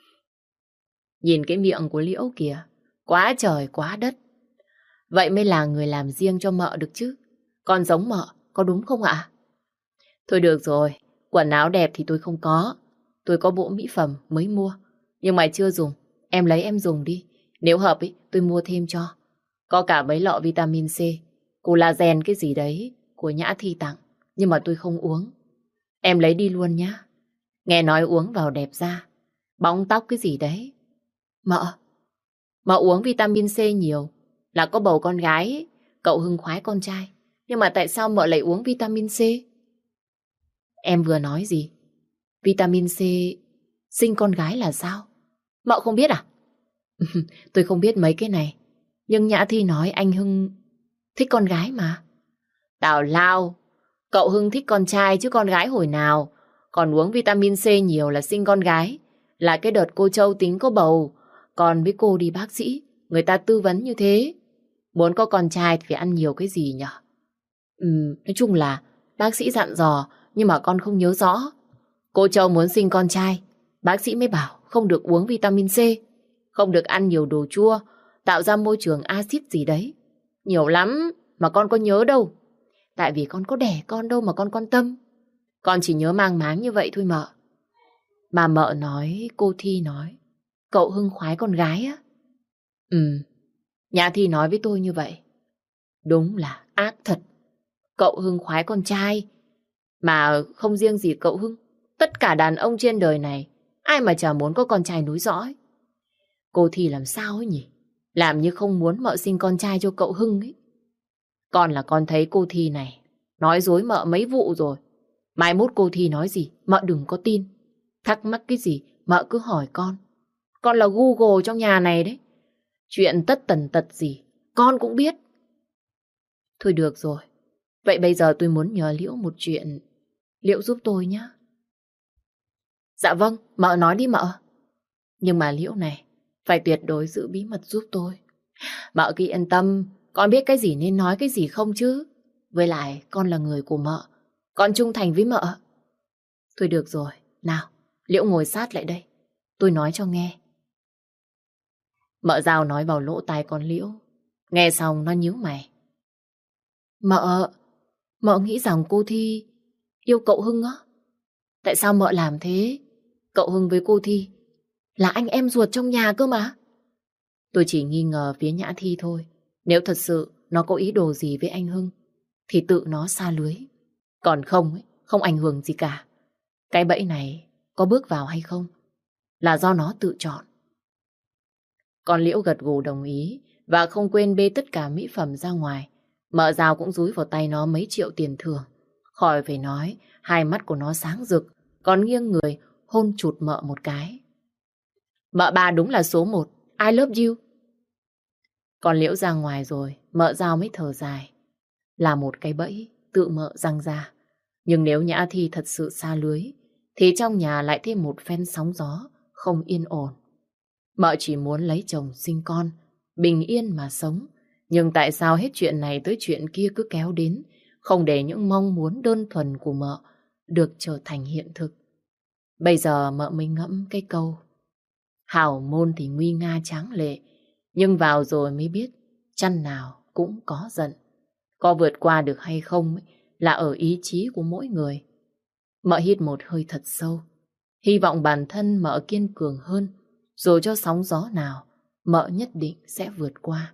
Nhìn cái miệng của Liễu kìa, quá trời quá đất. Vậy mới là người làm riêng cho mợ được chứ. Con giống mợ, có đúng không ạ? Thôi được rồi, quần áo đẹp thì tôi không có. Tôi có bộ mỹ phẩm mới mua, nhưng mà chưa dùng. Em lấy em dùng đi. Nếu hợp ý, tôi mua thêm cho. Có cả mấy lọ vitamin C, collagen cái gì đấy của Nhã Thi tặng, nhưng mà tôi không uống. Em lấy đi luôn nhá. Nghe nói uống vào đẹp da, bóng tóc cái gì đấy. Mợ, mợ uống vitamin C nhiều là có bầu con gái ấy. Cậu Hưng khoái con trai, nhưng mà tại sao mợ lại uống vitamin C? Em vừa nói gì? Vitamin C sinh con gái là sao? Mợ không biết à? Tôi không biết mấy cái này, nhưng Nhã Thi nói anh Hưng thích con gái mà. Tào lao, cậu Hưng thích con trai chứ con gái hồi nào. Còn uống vitamin C nhiều là sinh con gái, là cái đợt cô Châu tính có bầu. Còn với cô đi bác sĩ, người ta tư vấn như thế. Muốn có con trai thì phải ăn nhiều cái gì nhỉ? Ừm, nói chung là bác sĩ dặn dò, nhưng mà con không nhớ rõ. Cô Châu muốn sinh con trai, bác sĩ mới bảo không được uống vitamin C, không được ăn nhiều đồ chua, tạo ra môi trường axit gì đấy. Nhiều lắm, mà con có nhớ đâu. Tại vì con có đẻ con đâu mà con quan tâm. Con chỉ nhớ mang máng như vậy thôi mợ. Mà mợ nói, cô Thi nói, cậu Hưng khoái con gái á. Ừ, Nhã Thi nói với tôi như vậy. Đúng là ác thật. Cậu Hưng khoái con trai. Mà không riêng gì cậu Hưng, tất cả đàn ông trên đời này, ai mà chả muốn có con trai nối dõi. Cô Thi làm sao ấy nhỉ? Làm như không muốn mợ sinh con trai cho cậu Hưng ấy. Con là con thấy cô Thi này nói dối mợ mấy vụ rồi. Mai mốt cô Thi nói gì, mợ đừng có tin. Thắc mắc cái gì, mợ cứ hỏi con. Con là Google trong nhà này đấy. Chuyện tất tần tật gì, con cũng biết. Thôi được rồi. Vậy bây giờ tôi muốn nhờ Liễu một chuyện. Liễu giúp tôi nhé. Dạ vâng, mợ nói đi mợ. Nhưng mà Liễu này, phải tuyệt đối giữ bí mật giúp tôi. Mợ cứ yên tâm, con biết cái gì nên nói cái gì không chứ? Với lại con là người của mợ, con trung thành với mợ. Thôi được rồi, nào, Liễu ngồi sát lại đây, tôi nói cho nghe. Mợ Dao nói vào lỗ tai con Liễu. Nghe xong nó nhíu mày. Mợ, mợ nghĩ rằng cô Thi yêu cậu Hưng á? Tại sao mợ làm thế? Cậu Hưng với cô Thi là anh em ruột trong nhà cơ mà. Tôi chỉ nghi ngờ phía Nhã Thi thôi. Nếu thật sự nó có ý đồ gì với anh Hưng thì tự nó sa lưới. Còn không ấy, không ảnh hưởng gì cả. Cái bẫy này có bước vào hay không là do nó tự chọn. Con Liễu gật gù đồng ý và không quên bê tất cả mỹ phẩm ra ngoài. Mợ Dao cũng dúi vào tay nó mấy triệu tiền thưởng. Khỏi phải nói, hai mắt của nó sáng rực, còn nghiêng người hôn chụt mợ một cái. Mợ bà đúng là số một, I love you. Con Liễu ra ngoài rồi, mợ Dao mới thở dài. Là một cái bẫy tự mợ răng ra. Nhưng nếu Nhã Thi thật sự xa lưới thì trong nhà lại thêm một phen sóng gió không yên ổn. Mợ chỉ muốn lấy chồng sinh con, bình yên mà sống. Nhưng tại sao hết chuyện này tới chuyện kia cứ kéo đến, không để những mong muốn đơn thuần của mợ được trở thành hiện thực. Bây giờ mợ mới ngẫm cái câu hào môn thì nguy nga tráng lệ, nhưng vào rồi mới biết chăn nào cũng có giận. Có vượt qua được hay không ấy, là ở ý chí của mỗi người. Mợ hít một hơi thật sâu, hy vọng bản thân mợ kiên cường hơn, rồi cho sóng gió nào mợ nhất định sẽ vượt qua.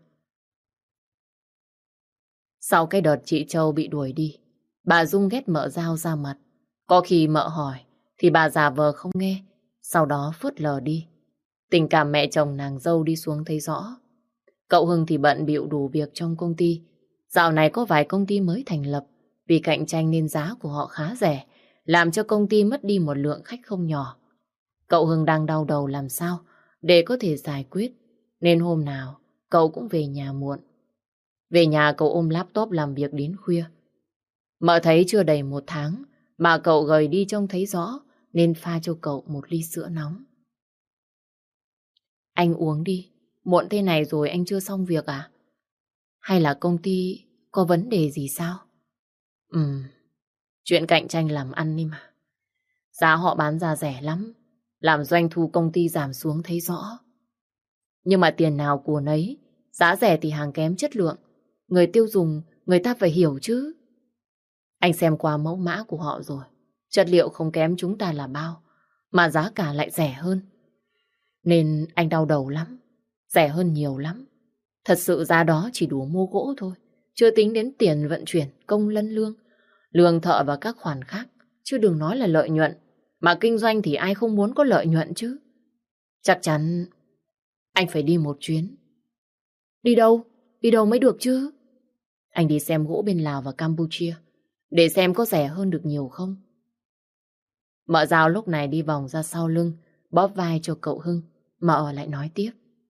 Sau cái đợt chị Châu bị đuổi đi, bà Dung ghét mợ Dao ra mặt. Có khi mợ hỏi thì bà giả vờ không nghe, sau đó phớt lờ đi. Tình cảm mẹ chồng nàng dâu đi xuống thấy rõ. Cậu Hưng thì bận bịu đủ việc trong công ty. Dạo này có vài công ty mới thành lập, vì cạnh tranh nên giá của họ khá rẻ, làm cho công ty mất đi một lượng khách không nhỏ. Cậu Hưng đang đau đầu làm sao để có thể giải quyết, nên hôm nào cậu cũng về nhà muộn. Về nhà cậu ôm laptop làm việc đến khuya. Mợ thấy chưa đầy một tháng mà cậu gầy đi trông thấy rõ, nên pha cho cậu một ly sữa nóng. Anh uống đi, muộn thế này rồi anh chưa xong việc à? Hay là công ty có vấn đề gì sao? Ừm, chuyện cạnh tranh làm ăn đi mà. Giá họ bán ra rẻ lắm, làm doanh thu công ty giảm xuống thấy rõ. Nhưng mà tiền nào của nấy, giá rẻ thì hàng kém chất lượng. Người tiêu dùng, người ta phải hiểu chứ. Anh xem qua mẫu mã của họ rồi, chất liệu không kém chúng ta là bao, mà giá cả lại rẻ hơn. Nên anh đau đầu lắm, rẻ hơn nhiều lắm. Thật sự giá đó chỉ đủ mua gỗ thôi, chưa tính đến tiền vận chuyển, công lân lương, lương thợ và các khoản khác, chứ đừng nói là lợi nhuận. Mà kinh doanh thì ai không muốn có lợi nhuận chứ. Chắc chắn anh phải đi một chuyến. Đi đâu? Đi đâu mới được chứ? Anh đi xem gỗ bên Lào và Campuchia, để xem có rẻ hơn được nhiều không. Mợ Dao lúc này đi vòng ra sau lưng, bóp vai cho cậu Hưng. Mợ lại nói tiếp.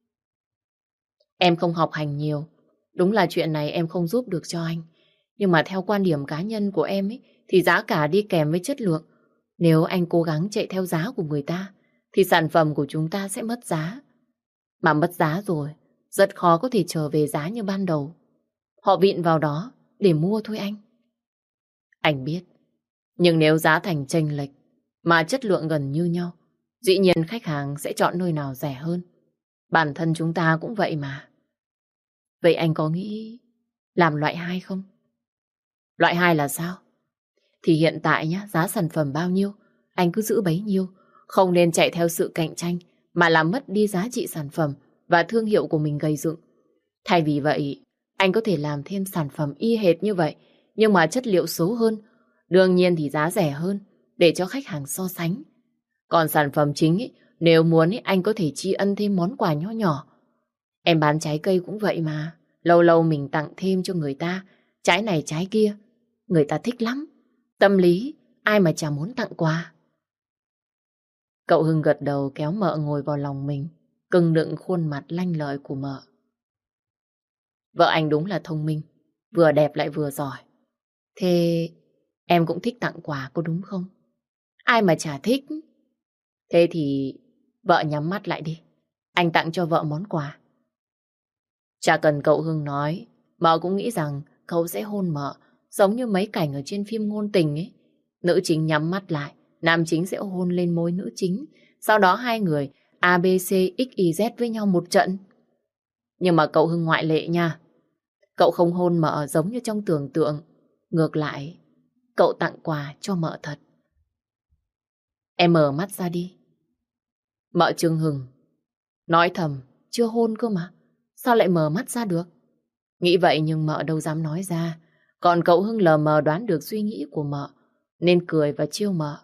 Em không học hành nhiều, đúng là chuyện này em không giúp được cho anh. Nhưng mà theo quan điểm cá nhân của em ấy, thì giá cả đi kèm với chất lượng. Nếu anh cố gắng chạy theo giá của người ta, thì sản phẩm của chúng ta sẽ mất giá. Mà mất giá rồi, rất khó có thể trở về giá như ban đầu. Họ vịn vào đó để mua thôi anh. Anh biết, nhưng nếu giá thành chênh lệch mà chất lượng gần như nhau, dĩ nhiên khách hàng sẽ chọn nơi nào rẻ hơn. Bản thân chúng ta cũng vậy mà. Vậy anh có nghĩ làm loại hai không? Loại hai là sao? Thì hiện tại nhá, giá sản phẩm bao nhiêu, anh cứ giữ bấy nhiêu. Không nên chạy theo sự cạnh tranh mà làm mất đi giá trị sản phẩm và thương hiệu của mình gây dựng. Thay vì vậy, anh có thể làm thêm sản phẩm y hệt như vậy, nhưng mà chất liệu xấu hơn. Đương nhiên thì giá rẻ hơn, để cho khách hàng so sánh. Còn sản phẩm chính ý, nếu muốn ý, anh có thể tri ân thêm món quà nhỏ nhỏ. Em bán trái cây cũng vậy mà. Lâu lâu mình tặng thêm cho người ta trái này trái kia, người ta thích lắm. Tâm lý, ai mà chả muốn tặng quà. Cậu Hưng gật đầu kéo mợ ngồi vào lòng mình, cưng nựng khuôn mặt lanh lợi của mợ. Vợ anh đúng là thông minh, vừa đẹp lại vừa giỏi. Thế em cũng thích tặng quà có đúng không? Ai mà chả thích. Thế thì vợ nhắm mắt lại đi, anh tặng cho vợ món quà. Chả cần cậu Hưng nói, Mợ cũng nghĩ rằng cậu sẽ hôn mợ, giống như mấy cảnh ở trên phim ngôn tình ấy. Nữ chính nhắm mắt lại, nam chính sẽ hôn lên môi nữ chính. Sau đó hai người A, B, C, X, Y, Z với nhau một trận. Nhưng mà cậu Hưng ngoại lệ nha. Cậu không hôn mợ giống như trong tưởng tượng. Ngược lại, cậu tặng quà cho mợ thật. Em mở mắt ra đi. Mợ Trương Hưng nói thầm, chưa hôn cơ mà. Sao lại mở mắt ra được? Nghĩ vậy nhưng mợ đâu dám nói ra. Còn cậu Hưng lờ mờ đoán được suy nghĩ của mợ, nên cười và trêu mợ.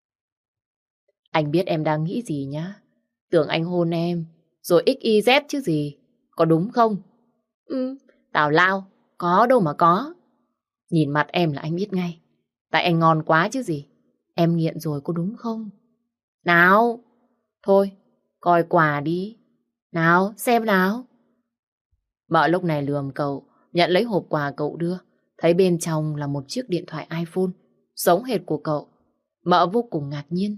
Anh biết em đang nghĩ gì nhá. Tưởng anh hôn em, rồi X Y Z chứ gì. Có đúng không? Ừ, tào lao, có đâu mà có. Nhìn mặt em là anh biết ngay. Tại anh ngon quá chứ gì. Em nghiện rồi có đúng không? Nào, thôi, coi quà đi. Nào, xem nào. Mợ lúc này lườm cậu, nhận lấy hộp quà cậu đưa. Thấy bên trong là một chiếc điện thoại iPhone, giống hệt của cậu. Mợ vô cùng ngạc nhiên.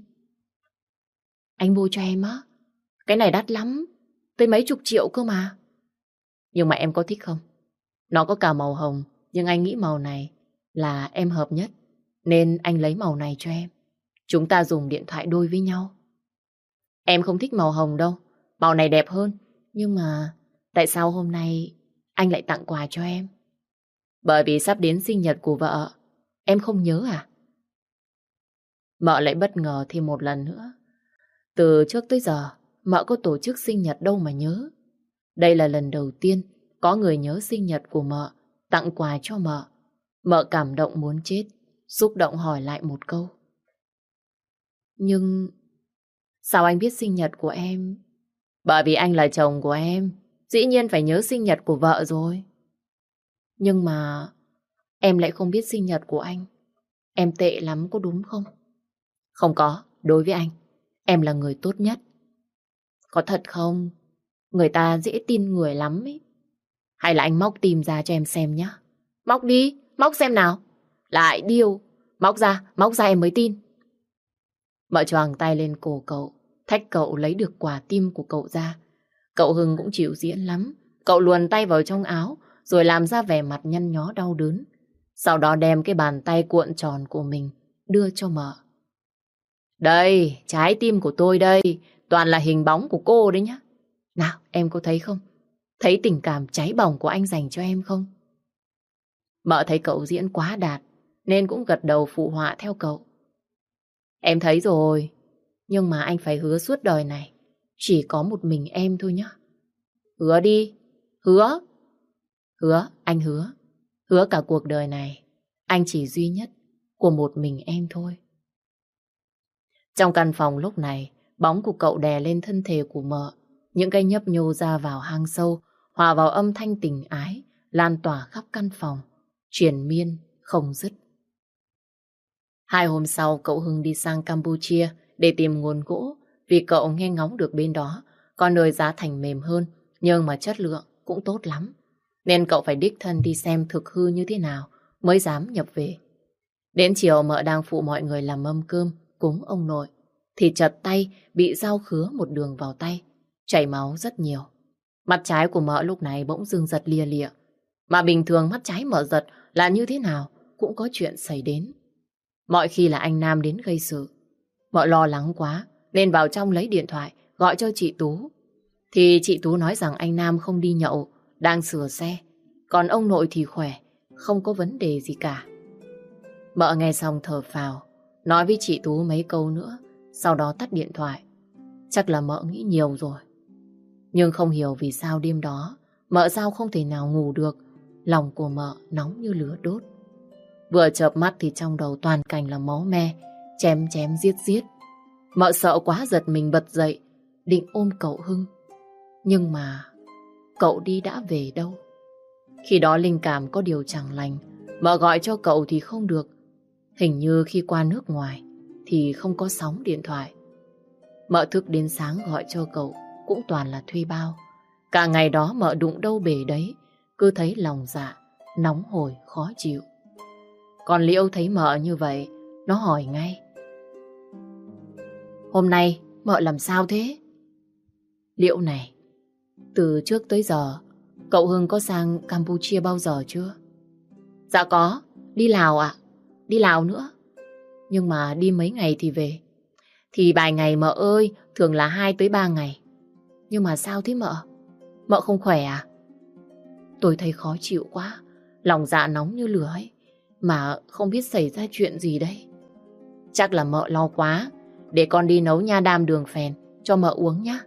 Anh mua cho em á? Cái này đắt lắm, tới mấy chục triệu cơ mà. Nhưng mà em có thích không? Nó có cả màu hồng, nhưng anh nghĩ màu này là em hợp nhất, nên anh lấy màu này cho em. Chúng ta dùng điện thoại đôi với nhau. Em không thích màu hồng đâu, màu này đẹp hơn. Nhưng mà tại sao hôm nay anh lại tặng quà cho em? Bởi vì sắp đến sinh nhật của vợ. Em không nhớ à? Mợ lại bất ngờ thêm một lần nữa. Từ trước tới giờ mợ có tổ chức sinh nhật đâu mà nhớ. Đây là lần đầu tiên có người nhớ sinh nhật của mợ, tặng quà cho mợ. Mợ cảm động muốn chết, xúc động hỏi lại một câu. Nhưng sao anh biết sinh nhật của em? Bởi vì anh là chồng của em, dĩ nhiên phải nhớ sinh nhật của vợ rồi. Nhưng mà em lại không biết sinh nhật của anh. Em tệ lắm có đúng không? Không có, đối với anh, em là người tốt nhất. Có thật không? Người ta dễ tin người lắm ấy. Hay là anh móc tim ra cho em xem nhé. Móc đi, móc xem nào. Lại điêu, móc ra, móc ra em mới tin. Mợ choàng tay lên cổ cậu, thách cậu lấy được quả tim của cậu ra. Cậu Hưng cũng chịu diễn lắm. Cậu luồn tay vào trong áo, rồi làm ra vẻ mặt nhăn nhó đau đớn. Sau đó đem cái bàn tay cuộn tròn của mình đưa cho mợ. Đây, trái tim của tôi đây, toàn là hình bóng của cô đấy nhá. Nào, em có thấy không? Thấy tình cảm cháy bỏng của anh dành cho em không? Mợ thấy cậu diễn quá đạt, nên cũng gật đầu phụ họa theo cậu. Em thấy rồi, nhưng mà anh phải hứa suốt đời này, chỉ có một mình em thôi nhá. Hứa đi, hứa. Hứa, anh hứa. Hứa cả cuộc đời này, anh chỉ duy nhất của một mình em thôi. Trong căn phòng lúc này, bóng của cậu đè lên thân thể của mợ. Những cây nhấp nhô ra vào hang sâu, hòa vào âm thanh tình ái, lan tỏa khắp căn phòng, triền miên, không dứt. Hai hôm sau, cậu Hưng đi sang Campuchia để tìm nguồn gỗ, vì cậu nghe ngóng được bên đó có nơi giá thành mềm hơn, nhưng mà chất lượng cũng tốt lắm. Nên cậu phải đích thân đi xem thực hư như thế nào mới dám nhập về. Đến chiều mợ đang phụ mọi người làm mâm cơm cúng ông nội, thì chật tay bị dao khứa một đường vào tay, chảy máu rất nhiều. Mắt trái của mợ lúc này bỗng dưng giật lia lịa. Mà bình thường mắt trái mợ giật là như thế nào cũng có chuyện xảy đến. Mọi khi là anh Nam đến gây sự. Mợ lo lắng quá nên vào trong lấy điện thoại gọi cho chị Tú. Thì chị Tú nói rằng anh Nam không đi nhậu, đang sửa xe. Còn ông nội thì khỏe, không có vấn đề gì cả. Mợ nghe xong thở phào, nói với chị Tú mấy câu nữa, sau đó tắt điện thoại. Chắc là mợ nghĩ nhiều rồi. Nhưng không hiểu vì sao đêm đó mợ sao không thể nào ngủ được. Lòng của mợ nóng như lửa đốt. Vừa chợp mắt thì trong đầu toàn cảnh là máu me, chém chém giết giết. Mợ sợ quá giật mình bật dậy, định ôm cậu Hưng. Nhưng mà cậu đi đã về đâu? Khi đó linh cảm có điều chẳng lành. Mợ gọi cho cậu thì không được. Hình như khi qua nước ngoài thì không có sóng điện thoại. Mợ thức đến sáng gọi cho cậu cũng toàn là thuê bao. Cả ngày đó mợ đụng đâu bể đấy, cứ thấy lòng dạ nóng hổi khó chịu. Còn Liễu thấy mợ như vậy, nó hỏi ngay: hôm nay mợ làm sao thế? Liễu này, từ trước tới giờ Cậu Hưng có sang Campuchia bao giờ chưa? Dạ có, đi Lào ạ. Đi Lào nữa. Nhưng mà đi mấy ngày thì về? Thì vài ngày mợ ơi, thường là hai tới ba ngày. Nhưng mà sao thế mợ? Mợ không khỏe à? Tôi thấy khó chịu quá, lòng dạ nóng như lửa ấy, mà không biết xảy ra chuyện gì đây. Chắc là mợ lo quá, để con đi nấu nha đam đường phèn cho mợ uống nhé.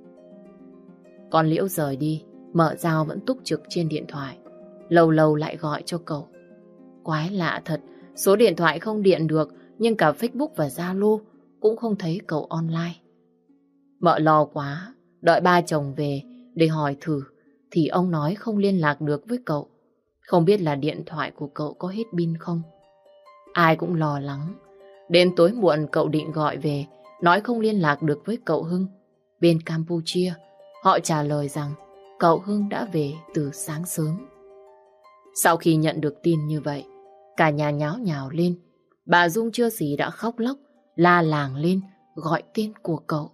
Con Liễu rời đi, mợ Giao vẫn túc trực trên điện thoại, lâu lâu lại gọi cho cậu. Quái lạ thật, số điện thoại không điện được, nhưng cả Facebook và Zalo cũng không thấy cậu online. Mợ lo quá, đợi ba chồng về để hỏi thử, thì ông nói không liên lạc được với cậu. Không biết là điện thoại của cậu có hết pin không? Ai cũng lo lắng. Đến tối muộn cậu định gọi về, nói không liên lạc được với cậu Hưng. Bên Campuchia, họ trả lời rằng cậu Hưng đã về từ sáng sớm. Sau khi nhận được tin như vậy, cả nhà nháo nhào lên. Bà Dung chưa gì đã khóc lóc, la làng lên, gọi tên của cậu.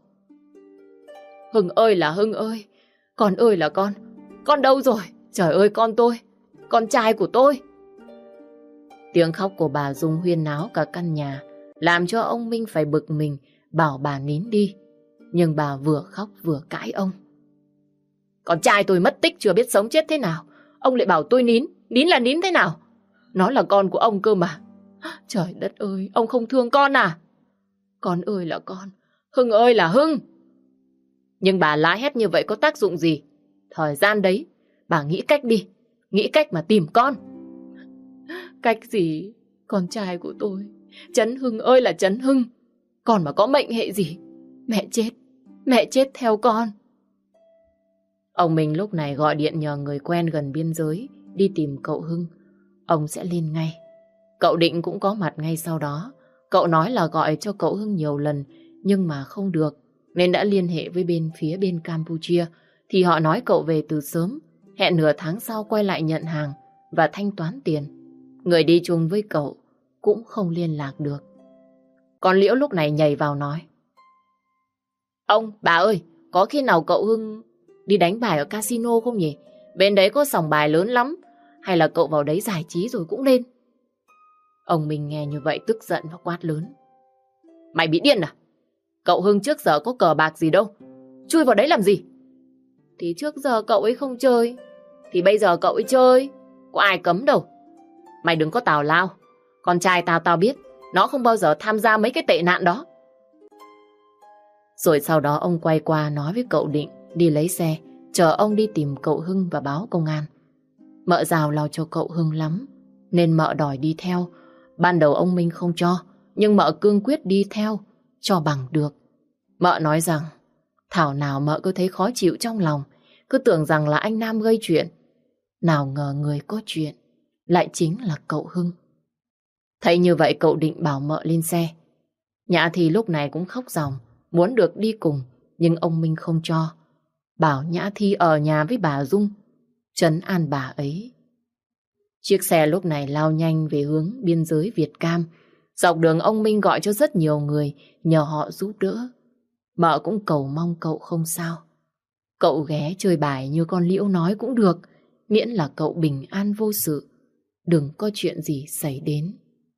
Hưng ơi là Hưng ơi, con ơi là con, con đâu rồi? Trời ơi con tôi, con trai của tôi. Tiếng khóc của bà Dung huyên náo cả căn nhà, làm cho ông Minh phải bực mình, bảo bà nín đi. Nhưng bà vừa khóc vừa cãi ông. Con trai tôi mất tích chưa biết sống chết thế nào, ông lại bảo tôi nín, nín là nín thế nào? Nó là con của ông cơ mà. Trời đất ơi, ông không thương con à? Con ơi là con, Hưng ơi là Hưng. Nhưng bà la hét như vậy có tác dụng gì? Thời gian đấy, bà nghĩ cách đi, nghĩ cách mà tìm con. Cách gì? Con trai của tôi, Trấn Hưng ơi là Trấn Hưng. Con mà có mệnh hệ gì, mẹ chết, mẹ chết theo con. Ông Minh lúc này gọi điện nhờ người quen gần biên giới đi tìm cậu Hưng. Ông sẽ lên ngay. Cậu Định cũng có mặt ngay sau đó. Cậu nói là gọi cho cậu Hưng nhiều lần nhưng mà không được, nên đã liên hệ với bên phía bên Campuchia. Thì họ nói cậu về từ sớm, hẹn nửa tháng sau quay lại nhận hàng và thanh toán tiền. Người đi chung với cậu cũng không liên lạc được. Còn Liễu lúc này nhảy vào nói: Ông, bà ơi, có khi nào cậu Hưng đi đánh bài ở casino không nhỉ? Bên đấy có sòng bài lớn lắm. Hay là cậu vào đấy giải trí rồi cũng lên? Ông mình nghe như vậy tức giận và quát lớn: Mày bị điên à? Cậu Hưng trước giờ có cờ bạc gì đâu, chui vào đấy làm gì? Thì trước giờ cậu ấy không chơi, thì bây giờ cậu ấy chơi, có ai cấm đâu. Mày đừng có tào lao. Con trai tao tao biết, nó không bao giờ tham gia mấy cái tệ nạn đó. Rồi sau đó ông quay qua nói với cậu Định đi lấy xe, chờ ông đi tìm cậu Hưng và báo công an. Mợ Rào lo cho cậu Hưng lắm, nên mợ đòi đi theo. Ban đầu ông Minh không cho, nhưng mợ cương quyết đi theo, cho bằng được. Mợ nói rằng, thảo nào mợ cứ thấy khó chịu trong lòng, cứ tưởng rằng là anh Nam gây chuyện. Nào ngờ người có chuyện lại chính là cậu Hưng. Thấy như vậy cậu Định bảo mợ lên xe. Nhã Thi lúc này cũng khóc ròng, muốn được đi cùng, nhưng ông Minh không cho. Bảo Nhã Thi ở nhà với bà Dung, trấn an bà ấy. Chiếc xe lúc này lao nhanh về hướng biên giới Việt Cam. Dọc đường ông Minh gọi cho rất nhiều người, nhờ họ giúp đỡ. Mợ cũng cầu mong cậu không sao. Cậu ghé chơi bài như con Liễu nói cũng được, miễn là cậu bình an vô sự, đừng có chuyện gì xảy đến.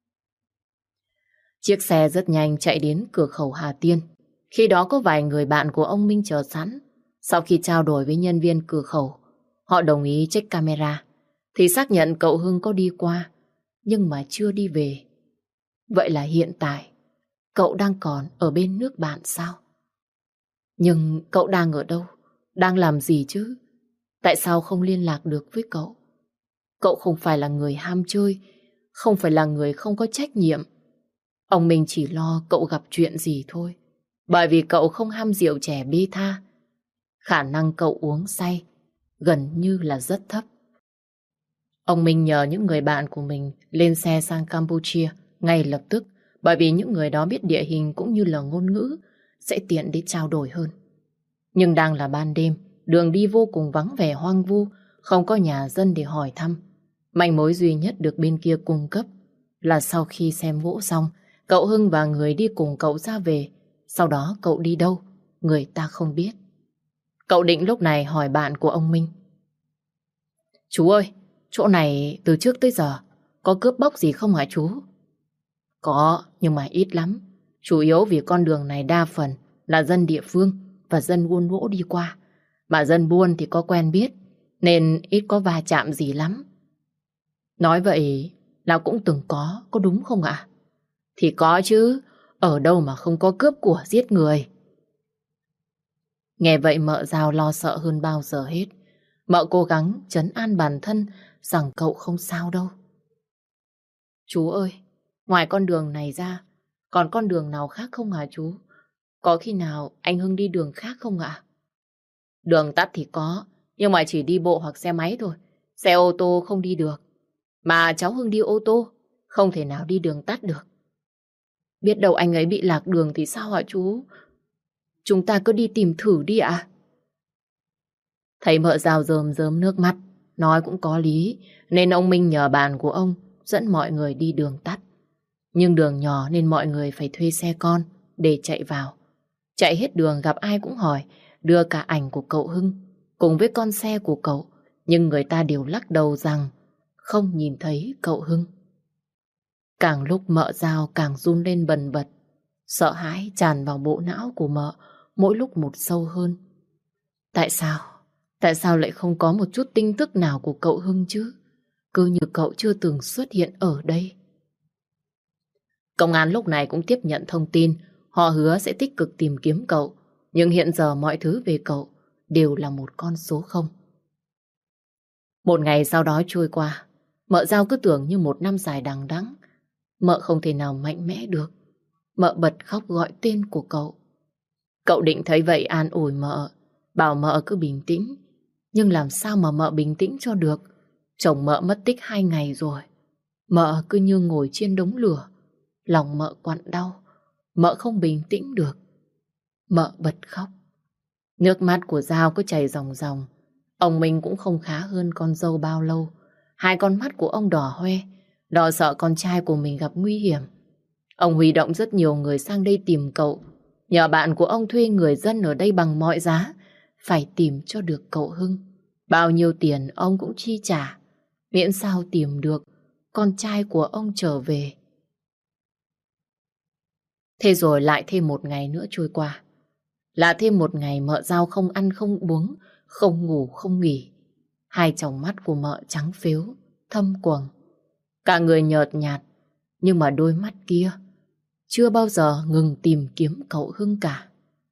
Chiếc xe rất nhanh chạy đến cửa khẩu Hà Tiên. Khi đó có vài người bạn của ông Minh chờ sẵn. Sau khi trao đổi với nhân viên cửa khẩu, họ đồng ý check camera, thì xác nhận cậu Hưng có đi qua, nhưng mà chưa đi về. Vậy là hiện tại, cậu đang còn ở bên nước bạn sao? Nhưng cậu đang ở đâu? Đang làm gì chứ? Tại sao không liên lạc được với cậu? Cậu không phải là người ham chơi, không phải là người không có trách nhiệm. Ông mình chỉ lo cậu gặp chuyện gì thôi. Bởi vì cậu không ham rượu chè bê tha, khả năng cậu uống say gần như là rất thấp. Ông Minh nhờ những người bạn của mình lên xe sang Campuchia ngay lập tức, bởi vì những người đó biết địa hình cũng như là ngôn ngữ, sẽ tiện để trao đổi hơn. Nhưng đang là ban đêm, đường đi vô cùng vắng vẻ hoang vu, không có nhà dân để hỏi thăm. Manh mối duy nhất được bên kia cung cấp là sau khi xem gỗ xong, cậu Hưng và người đi cùng cậu ra về. Sau đó cậu đi đâu, người ta không biết. Cậu Định lúc này hỏi bạn của ông Minh: Chú ơi, chỗ này từ trước tới giờ có cướp bóc gì không hả chú? Có, nhưng mà ít lắm. Chủ yếu vì con đường này đa phần là dân địa phương và dân buôn gỗ đi qua. Mà dân buôn thì có quen biết, nên ít có va chạm gì lắm. Nói vậy là cũng từng có, có đúng không ạ? Thì có chứ, ở đâu mà không có cướp của giết người. Nghe vậy mợ Giao lo sợ hơn bao giờ hết. Mợ cố gắng trấn an bản thân rằng cậu không sao đâu. Chú ơi, ngoài con đường này ra, còn con đường nào khác không hả chú? Có khi nào anh Hưng đi đường khác không ạ? Đường tắt thì có, nhưng mà chỉ đi bộ hoặc xe máy thôi. Xe ô tô không đi được. Mà cháu Hưng đi ô tô, không thể nào đi đường tắt được. Biết đâu anh ấy bị lạc đường thì sao hả chú? Chúng ta cứ đi tìm thử đi ạ. Thấy mợ Giao rơm rớm nước mắt, nói cũng có lý, nên ông Minh nhờ bạn của ông dẫn mọi người đi đường tắt. Nhưng đường nhỏ nên mọi người phải thuê xe con để chạy vào. Chạy hết đường gặp ai cũng hỏi, đưa cả ảnh của cậu Hưng cùng với con xe của cậu, nhưng người ta đều lắc đầu rằng không nhìn thấy cậu Hưng. Càng lúc mợ Giao càng run lên bần bật, sợ hãi tràn vào bộ não của mợ mỗi lúc một sâu hơn. Tại sao? Tại sao lại không có một chút tin tức nào của cậu Hưng chứ? Cứ như cậu chưa từng xuất hiện ở đây. Công an lúc này cũng tiếp nhận thông tin, họ hứa sẽ tích cực tìm kiếm cậu, nhưng hiện giờ mọi thứ về cậu đều là một con số không. Một ngày sau đó trôi qua, mợ Giao cứ tưởng như một năm dài đằng đẵng. Mợ không thể nào mạnh mẽ được. Mợ bật khóc gọi tên của cậu. Cậu định thấy vậy an ủi mợ, bảo mợ cứ bình tĩnh. Nhưng làm sao mà mợ bình tĩnh cho được? Chồng mợ mất tích hai ngày rồi. Mợ cứ như ngồi trên đống lửa. Lòng mợ quặn đau. Mợ không bình tĩnh được. Mợ bật khóc. Nước mắt của Giao cứ chảy ròng ròng. Ông Minh cũng không khá hơn con dâu bao lâu. Hai con mắt của ông đỏ hoe, lo sợ con trai của mình gặp nguy hiểm. Ông huy động rất nhiều người sang đây tìm cậu. Nhờ bạn của ông thuê người dân ở đây bằng mọi giá, phải tìm cho được cậu Hưng. Bao nhiêu tiền ông cũng chi trả, miễn sao tìm được con trai của ông trở về. Thế rồi lại thêm một ngày nữa trôi qua. Là thêm một ngày mợ Giao không ăn không uống, không ngủ không nghỉ. Hai tròng mắt của mợ trắng phếu, thâm quầng. Cả người nhợt nhạt, nhưng mà đôi mắt kia chưa bao giờ ngừng tìm kiếm cậu Hưng cả.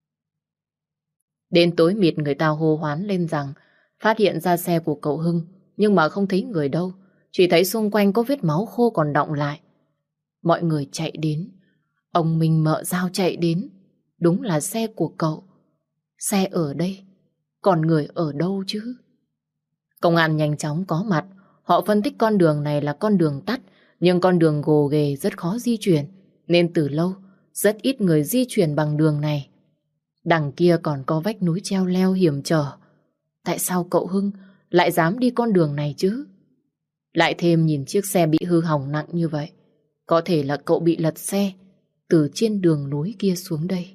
Đến tối mịt người ta hô hoán lên rằng phát hiện ra xe của cậu Hưng, nhưng mà không thấy người đâu. Chỉ thấy xung quanh có vết máu khô còn đọng lại. Mọi người chạy đến. Ông Minh mợ Giao chạy đến. Đúng là xe của cậu. Xe ở đây, còn người ở đâu chứ? Công an nhanh chóng có mặt. Họ phân tích con đường này là con đường tắt, nhưng con đường gồ ghề rất khó di chuyển, nên từ lâu rất ít người di chuyển bằng đường này. Đằng kia còn có vách núi treo leo hiểm trở. Tại sao cậu Hưng lại dám đi con đường này chứ? Lại thêm nhìn chiếc xe bị hư hỏng nặng như vậy, có thể là cậu bị lật xe từ trên đường núi kia xuống đây.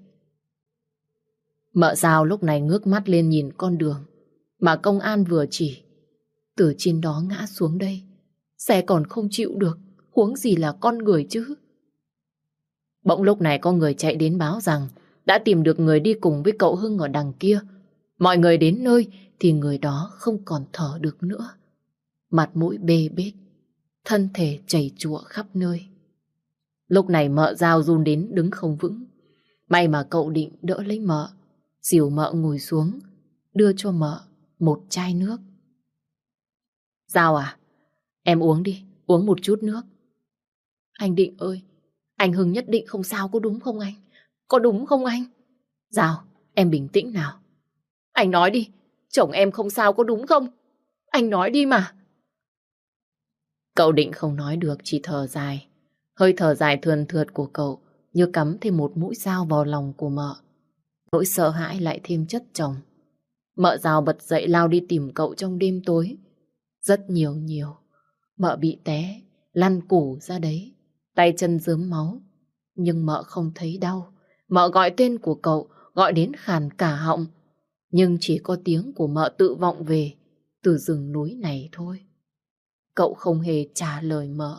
Mợ Giao lúc này ngước mắt lên nhìn con đường mà công an vừa chỉ. Từ trên đó ngã xuống đây, xe còn không chịu được, huống gì là con người chứ. Bỗng lúc này có người chạy đến báo rằng đã tìm được người đi cùng với cậu Hưng ở đằng kia. Mọi người đến nơi thì người đó không còn thở được nữa. Mặt mũi bê bết, thân thể chảy chụa khắp nơi. Lúc này mợ Giao run đến đứng không vững. May mà cậu Định đỡ lấy mợ, dìu mợ ngồi xuống, đưa cho mợ một chai nước. Giao à, em uống đi, uống một chút nước. Anh Định ơi, anh Hưng nhất định không sao có đúng không anh? Có đúng không anh? Giao, em bình tĩnh nào. Anh nói đi, chồng em không sao có đúng không? Anh nói đi mà. Cậu Định không nói được, chỉ thở dài. Hơi thở dài thườn thượt của cậu như cắm thêm một mũi dao vào lòng của mợ. Nỗi sợ hãi lại thêm chất chồng. Mợ Giao bật dậy lao đi tìm cậu trong đêm tối. Rất nhiều nhiều. Mợ bị té, lăn củ ra đấy. Tay chân rớm máu. Nhưng mợ không thấy đau. Mợ gọi tên của cậu, gọi đến khàn cả họng. Nhưng chỉ có tiếng của mợ tự vọng về từ rừng núi này thôi. Cậu không hề trả lời mợ.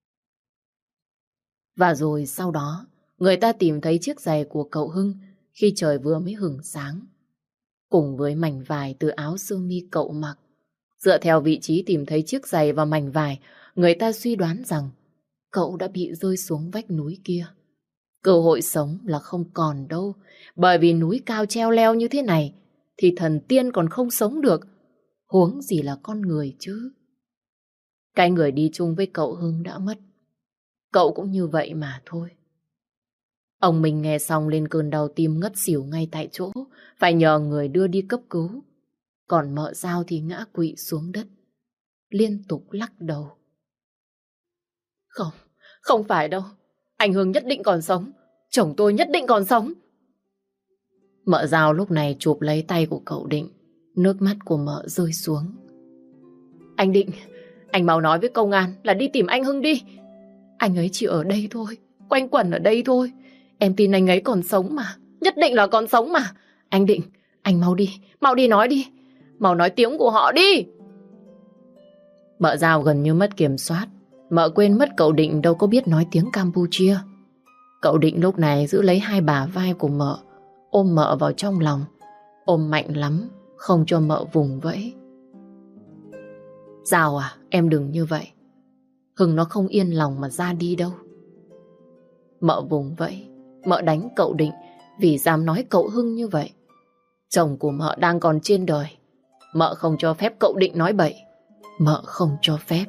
Và rồi sau đó, người ta tìm thấy chiếc giày của cậu Hưng khi trời vừa mới hửng sáng, cùng với mảnh vải từ áo sơ mi cậu mặc. Dựa theo vị trí tìm thấy chiếc giày và mảnh vải, người ta suy đoán rằng cậu đã bị rơi xuống vách núi kia. Cơ hội sống là không còn đâu, bởi vì núi cao treo leo như thế này thì thần tiên còn không sống được, huống gì là con người chứ. Cái người đi chung với cậu Hưng đã mất, cậu cũng như vậy mà thôi. Ông mình nghe xong lên cơn đau tim ngất xỉu ngay tại chỗ, phải nhờ người đưa đi cấp cứu. Còn mợ Giao thì ngã quỵ xuống đất, liên tục lắc đầu. Không, không phải đâu. Anh Hưng nhất định còn sống. Chồng tôi nhất định còn sống. Mợ Giao lúc này chụp lấy tay của cậu Định. Nước mắt của mợ rơi xuống. Anh Định, anh mau nói với công an là đi tìm anh Hưng đi. Anh ấy chỉ ở đây thôi, quanh quẩn ở đây thôi. Em tin anh ấy còn sống mà. Nhất định là còn sống mà. Anh Định, anh mau đi, mau đi nói đi. Mau nói tiếng của họ đi. Mợ Giao gần như mất kiểm soát. Mợ quên mất cậu Định đâu có biết nói tiếng Campuchia. Cậu Định lúc này giữ lấy hai bả vai của mợ, ôm mợ vào trong lòng. Ôm mạnh lắm, không cho mợ vùng vẫy. Giao à, em đừng như vậy. Hưng nó không yên lòng mà ra đi đâu. Mợ vùng vẫy, mợ đánh cậu Định vì dám nói cậu Hưng như vậy. Chồng của mợ đang còn trên đời. Mợ không cho phép cậu Định nói bậy. Mợ không cho phép.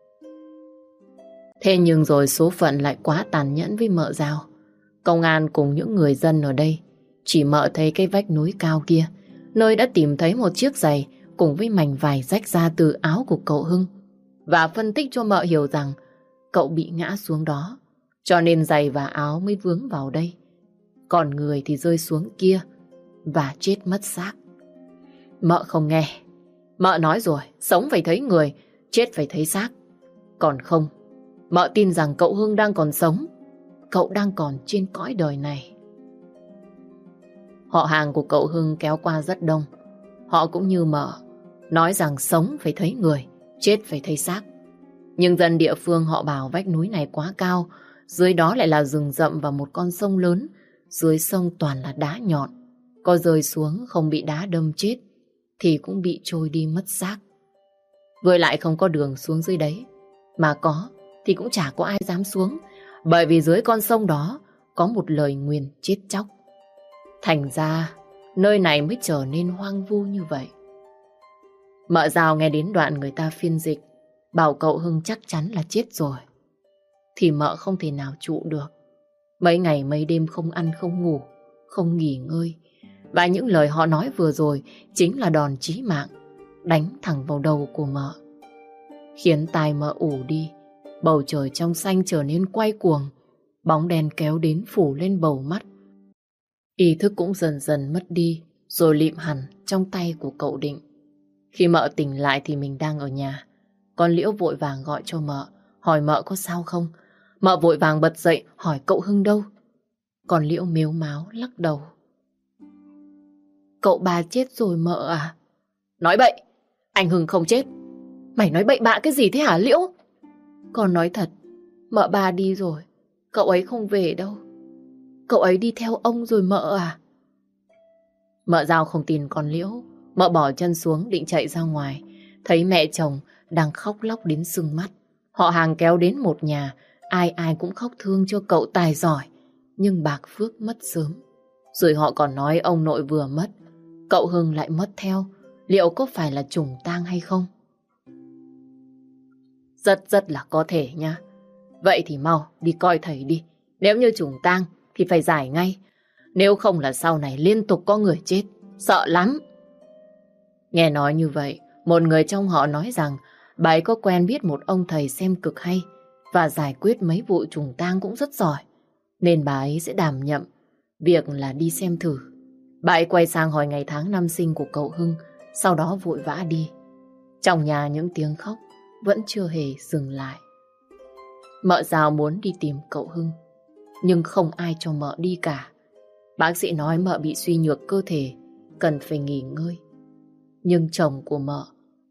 Thế nhưng rồi số phận lại quá tàn nhẫn với mợ Giao. Công an cùng những người dân ở đây chỉ mợ thấy cái vách núi cao kia, nơi đã tìm thấy một chiếc giày cùng với mảnh vải rách ra từ áo của cậu Hưng, và phân tích cho mợ hiểu rằng cậu bị ngã xuống đó, cho nên giày và áo mới vướng vào đây. Còn người thì rơi xuống kia và chết mất xác. Mợ không nghe. Mợ nói rồi, sống phải thấy người, chết phải thấy xác. Còn không, mợ tin rằng cậu Hưng đang còn sống. Cậu đang còn trên cõi đời này. Họ hàng của cậu Hưng kéo qua rất đông. Họ cũng như mợ, nói rằng sống phải thấy người, chết phải thấy xác. Nhưng dân địa phương họ bảo vách núi này quá cao, dưới đó lại là rừng rậm và một con sông lớn. Dưới sông toàn là đá nhọn, có rơi xuống không bị đá đâm chết thì cũng bị trôi đi mất xác. Với lại không có đường xuống dưới đấy, mà có thì cũng chả có ai dám xuống, bởi vì dưới con sông đó có một lời nguyền chết chóc. Thành ra nơi này mới trở nên hoang vu như vậy. Mợ Giao nghe đến đoạn người ta phiên dịch bảo cậu Hưng chắc chắn là chết rồi thì mợ không thể nào trụ được. Mấy ngày mấy đêm không ăn không ngủ, không nghỉ ngơi. Và những lời họ nói vừa rồi chính là đòn chí mạng đánh thẳng vào đầu của mợ, khiến tai mợ ù đi. Bầu trời trong xanh trở nên quay cuồng, bóng đen kéo đến phủ lên bầu mắt. Ý thức cũng dần dần mất đi, rồi lịm hẳn trong tay của cậu Định. Khi mợ tỉnh lại thì mình đang ở nhà. Con Liễu vội vàng gọi cho mợ, hỏi mợ có sao không. Mợ vội vàng bật dậy hỏi cậu Hưng đâu. Con Liễu mếu máo lắc đầu. Cậu ba chết rồi mợ à? Nói bậy, anh Hưng không chết. Mày nói bậy bạ cái gì thế hả Liễu? Con nói thật, mợ ba đi rồi, cậu ấy không về đâu. Cậu ấy đi theo ông rồi mợ à? Mợ Giao không tin con Liễu. Mợ bỏ chân xuống định chạy ra ngoài, thấy mẹ chồng đang khóc lóc đến sưng mắt. Họ hàng kéo đến một nhà, ai ai cũng khóc thương cho cậu tài giỏi, nhưng bạc phước mất sớm. Rồi họ còn nói ông nội vừa mất, cậu Hưng lại mất theo. Liệu có phải là trùng tang hay không? Rất rất là có thể nha. Vậy thì mau đi coi thầy đi. Nếu như trùng tang thì phải giải ngay. Nếu không là sau này liên tục có người chết. Sợ lắm. Nghe nói như vậy, một người trong họ nói rằng bà ấy có quen biết một ông thầy xem cực hay và giải quyết mấy vụ trùng tang cũng rất giỏi, nên bà ấy sẽ đảm nhậm việc là đi xem thử. Bà ấy quay sang hỏi ngày tháng năm sinh của cậu Hưng, sau đó vội vã đi. Trong nhà những tiếng khóc vẫn chưa hề dừng lại. Mợ Giao muốn đi tìm cậu Hưng, nhưng không ai cho mợ đi cả. Bác sĩ nói mợ bị suy nhược cơ thể, cần phải nghỉ ngơi. Nhưng chồng của mợ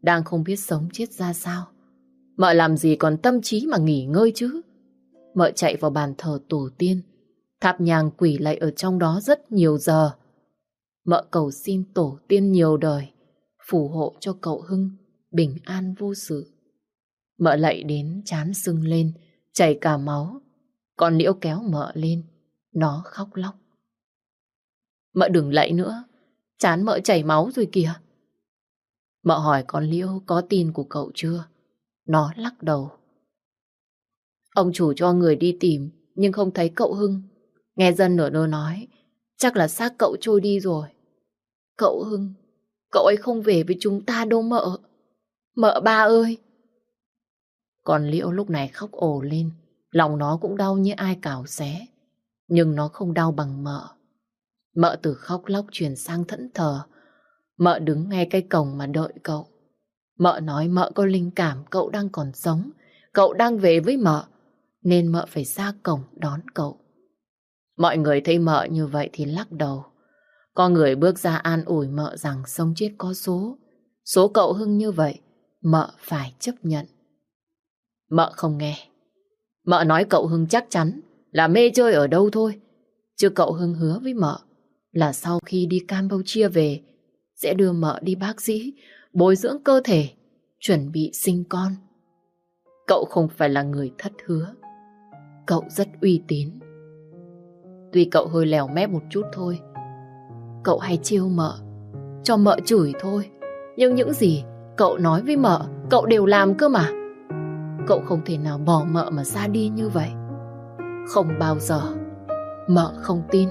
đang không biết sống chết ra sao. Mợ làm gì còn tâm trí mà nghỉ ngơi chứ. Mợ chạy vào bàn thờ tổ tiên, thắp nhang quỳ lạy ở trong đó rất nhiều giờ. Mợ cầu xin tổ tiên nhiều đời, phù hộ cho cậu Hưng bình an vô sự. Mợ lạy đến trán sưng lên, chảy cả máu. Con Liễu kéo mợ lên, nó khóc lóc. Mợ đừng lạy nữa, trán mợ chảy máu rồi kìa. Mợ hỏi con Liễu có tin của cậu chưa? Nó lắc đầu. Ông chủ cho người đi tìm, nhưng không thấy cậu Hưng. Nghe dân ở đó nói, chắc là xác cậu trôi đi rồi. Cậu Hưng, cậu ấy không về với chúng ta đâu mợ. Mợ ba ơi! Con Liễu lúc này khóc ồ lên, lòng nó cũng đau như ai cào xé. Nhưng nó không đau bằng mợ. Mợ từ khóc lóc chuyển sang thẫn thờ. Mợ đứng ngay cái cổng mà đợi cậu. Mợ nói mợ có linh cảm cậu đang còn sống, cậu đang về với mợ, nên mợ phải ra cổng đón cậu. Mọi người thấy mợ như vậy thì lắc đầu. Có người bước ra an ủi mợ rằng sống chết có số. Số cậu Hưng như vậy, mợ phải chấp nhận. Mợ không nghe. Mợ nói cậu Hưng chắc chắn là mê chơi ở đâu thôi. Chứ cậu Hưng hứa với mợ là sau khi đi Campuchia về sẽ đưa mợ đi bác sĩ, bồi dưỡng cơ thể, chuẩn bị sinh con. Cậu không phải là người thất hứa. Cậu rất uy tín. Tuy cậu hơi lèo mép một chút thôi. Cậu hay trêu mợ, cho mợ chửi thôi. Nhưng những gì cậu nói với mợ, cậu đều làm cơ mà. Cậu không thể nào bỏ mợ mà ra đi như vậy. Không bao giờ. Mợ không tin.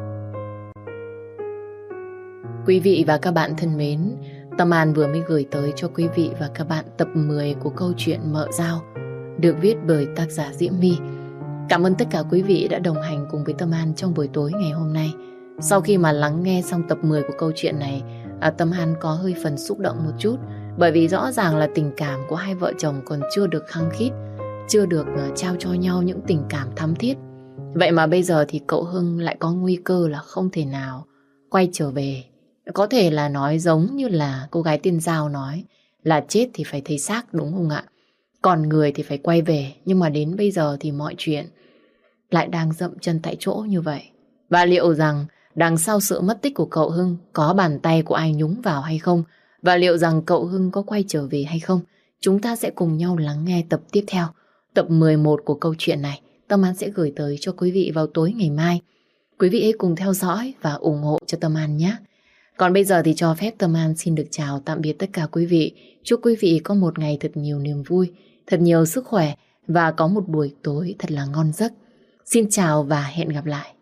Quý vị và các bạn thân mến, Tâm An vừa mới gửi tới cho quý vị và các bạn tập mười của câu chuyện Mợ Dao, được viết bởi tác giả Diễm My. Cảm ơn tất cả quý vị đã đồng hành cùng với Tâm An trong buổi tối ngày hôm nay. Sau khi mà lắng nghe xong tập mười của câu chuyện này, à, Tâm An có hơi phần xúc động một chút, bởi vì rõ ràng là tình cảm của hai vợ chồng còn chưa được khăng khít, chưa được uh, trao cho nhau những tình cảm thắm thiết. Vậy mà bây giờ thì cậu Hưng lại có nguy cơ là không thể nào quay trở về. Có thể là nói giống như là cô gái tên Giao nói, là chết thì phải thấy xác, đúng không ạ? Còn người thì phải quay về. Nhưng mà đến bây giờ thì mọi chuyện lại đang dậm chân tại chỗ như vậy. Và liệu rằng đằng sau sự mất tích của cậu Hưng có bàn tay của ai nhúng vào hay không? Và liệu rằng cậu Hưng có quay trở về hay không? Chúng ta sẽ cùng nhau lắng nghe tập tiếp theo. Tập mười một của câu chuyện này Tâm An sẽ gửi tới cho quý vị vào tối ngày mai. Quý vị hãy cùng theo dõi và ủng hộ cho Tâm An nhé. Còn bây giờ thì cho phép Tâm An xin được chào tạm biệt tất cả quý vị. Chúc quý vị có một ngày thật nhiều niềm vui, thật nhiều sức khỏe và có một buổi tối thật là ngon giấc. Xin chào và hẹn gặp lại.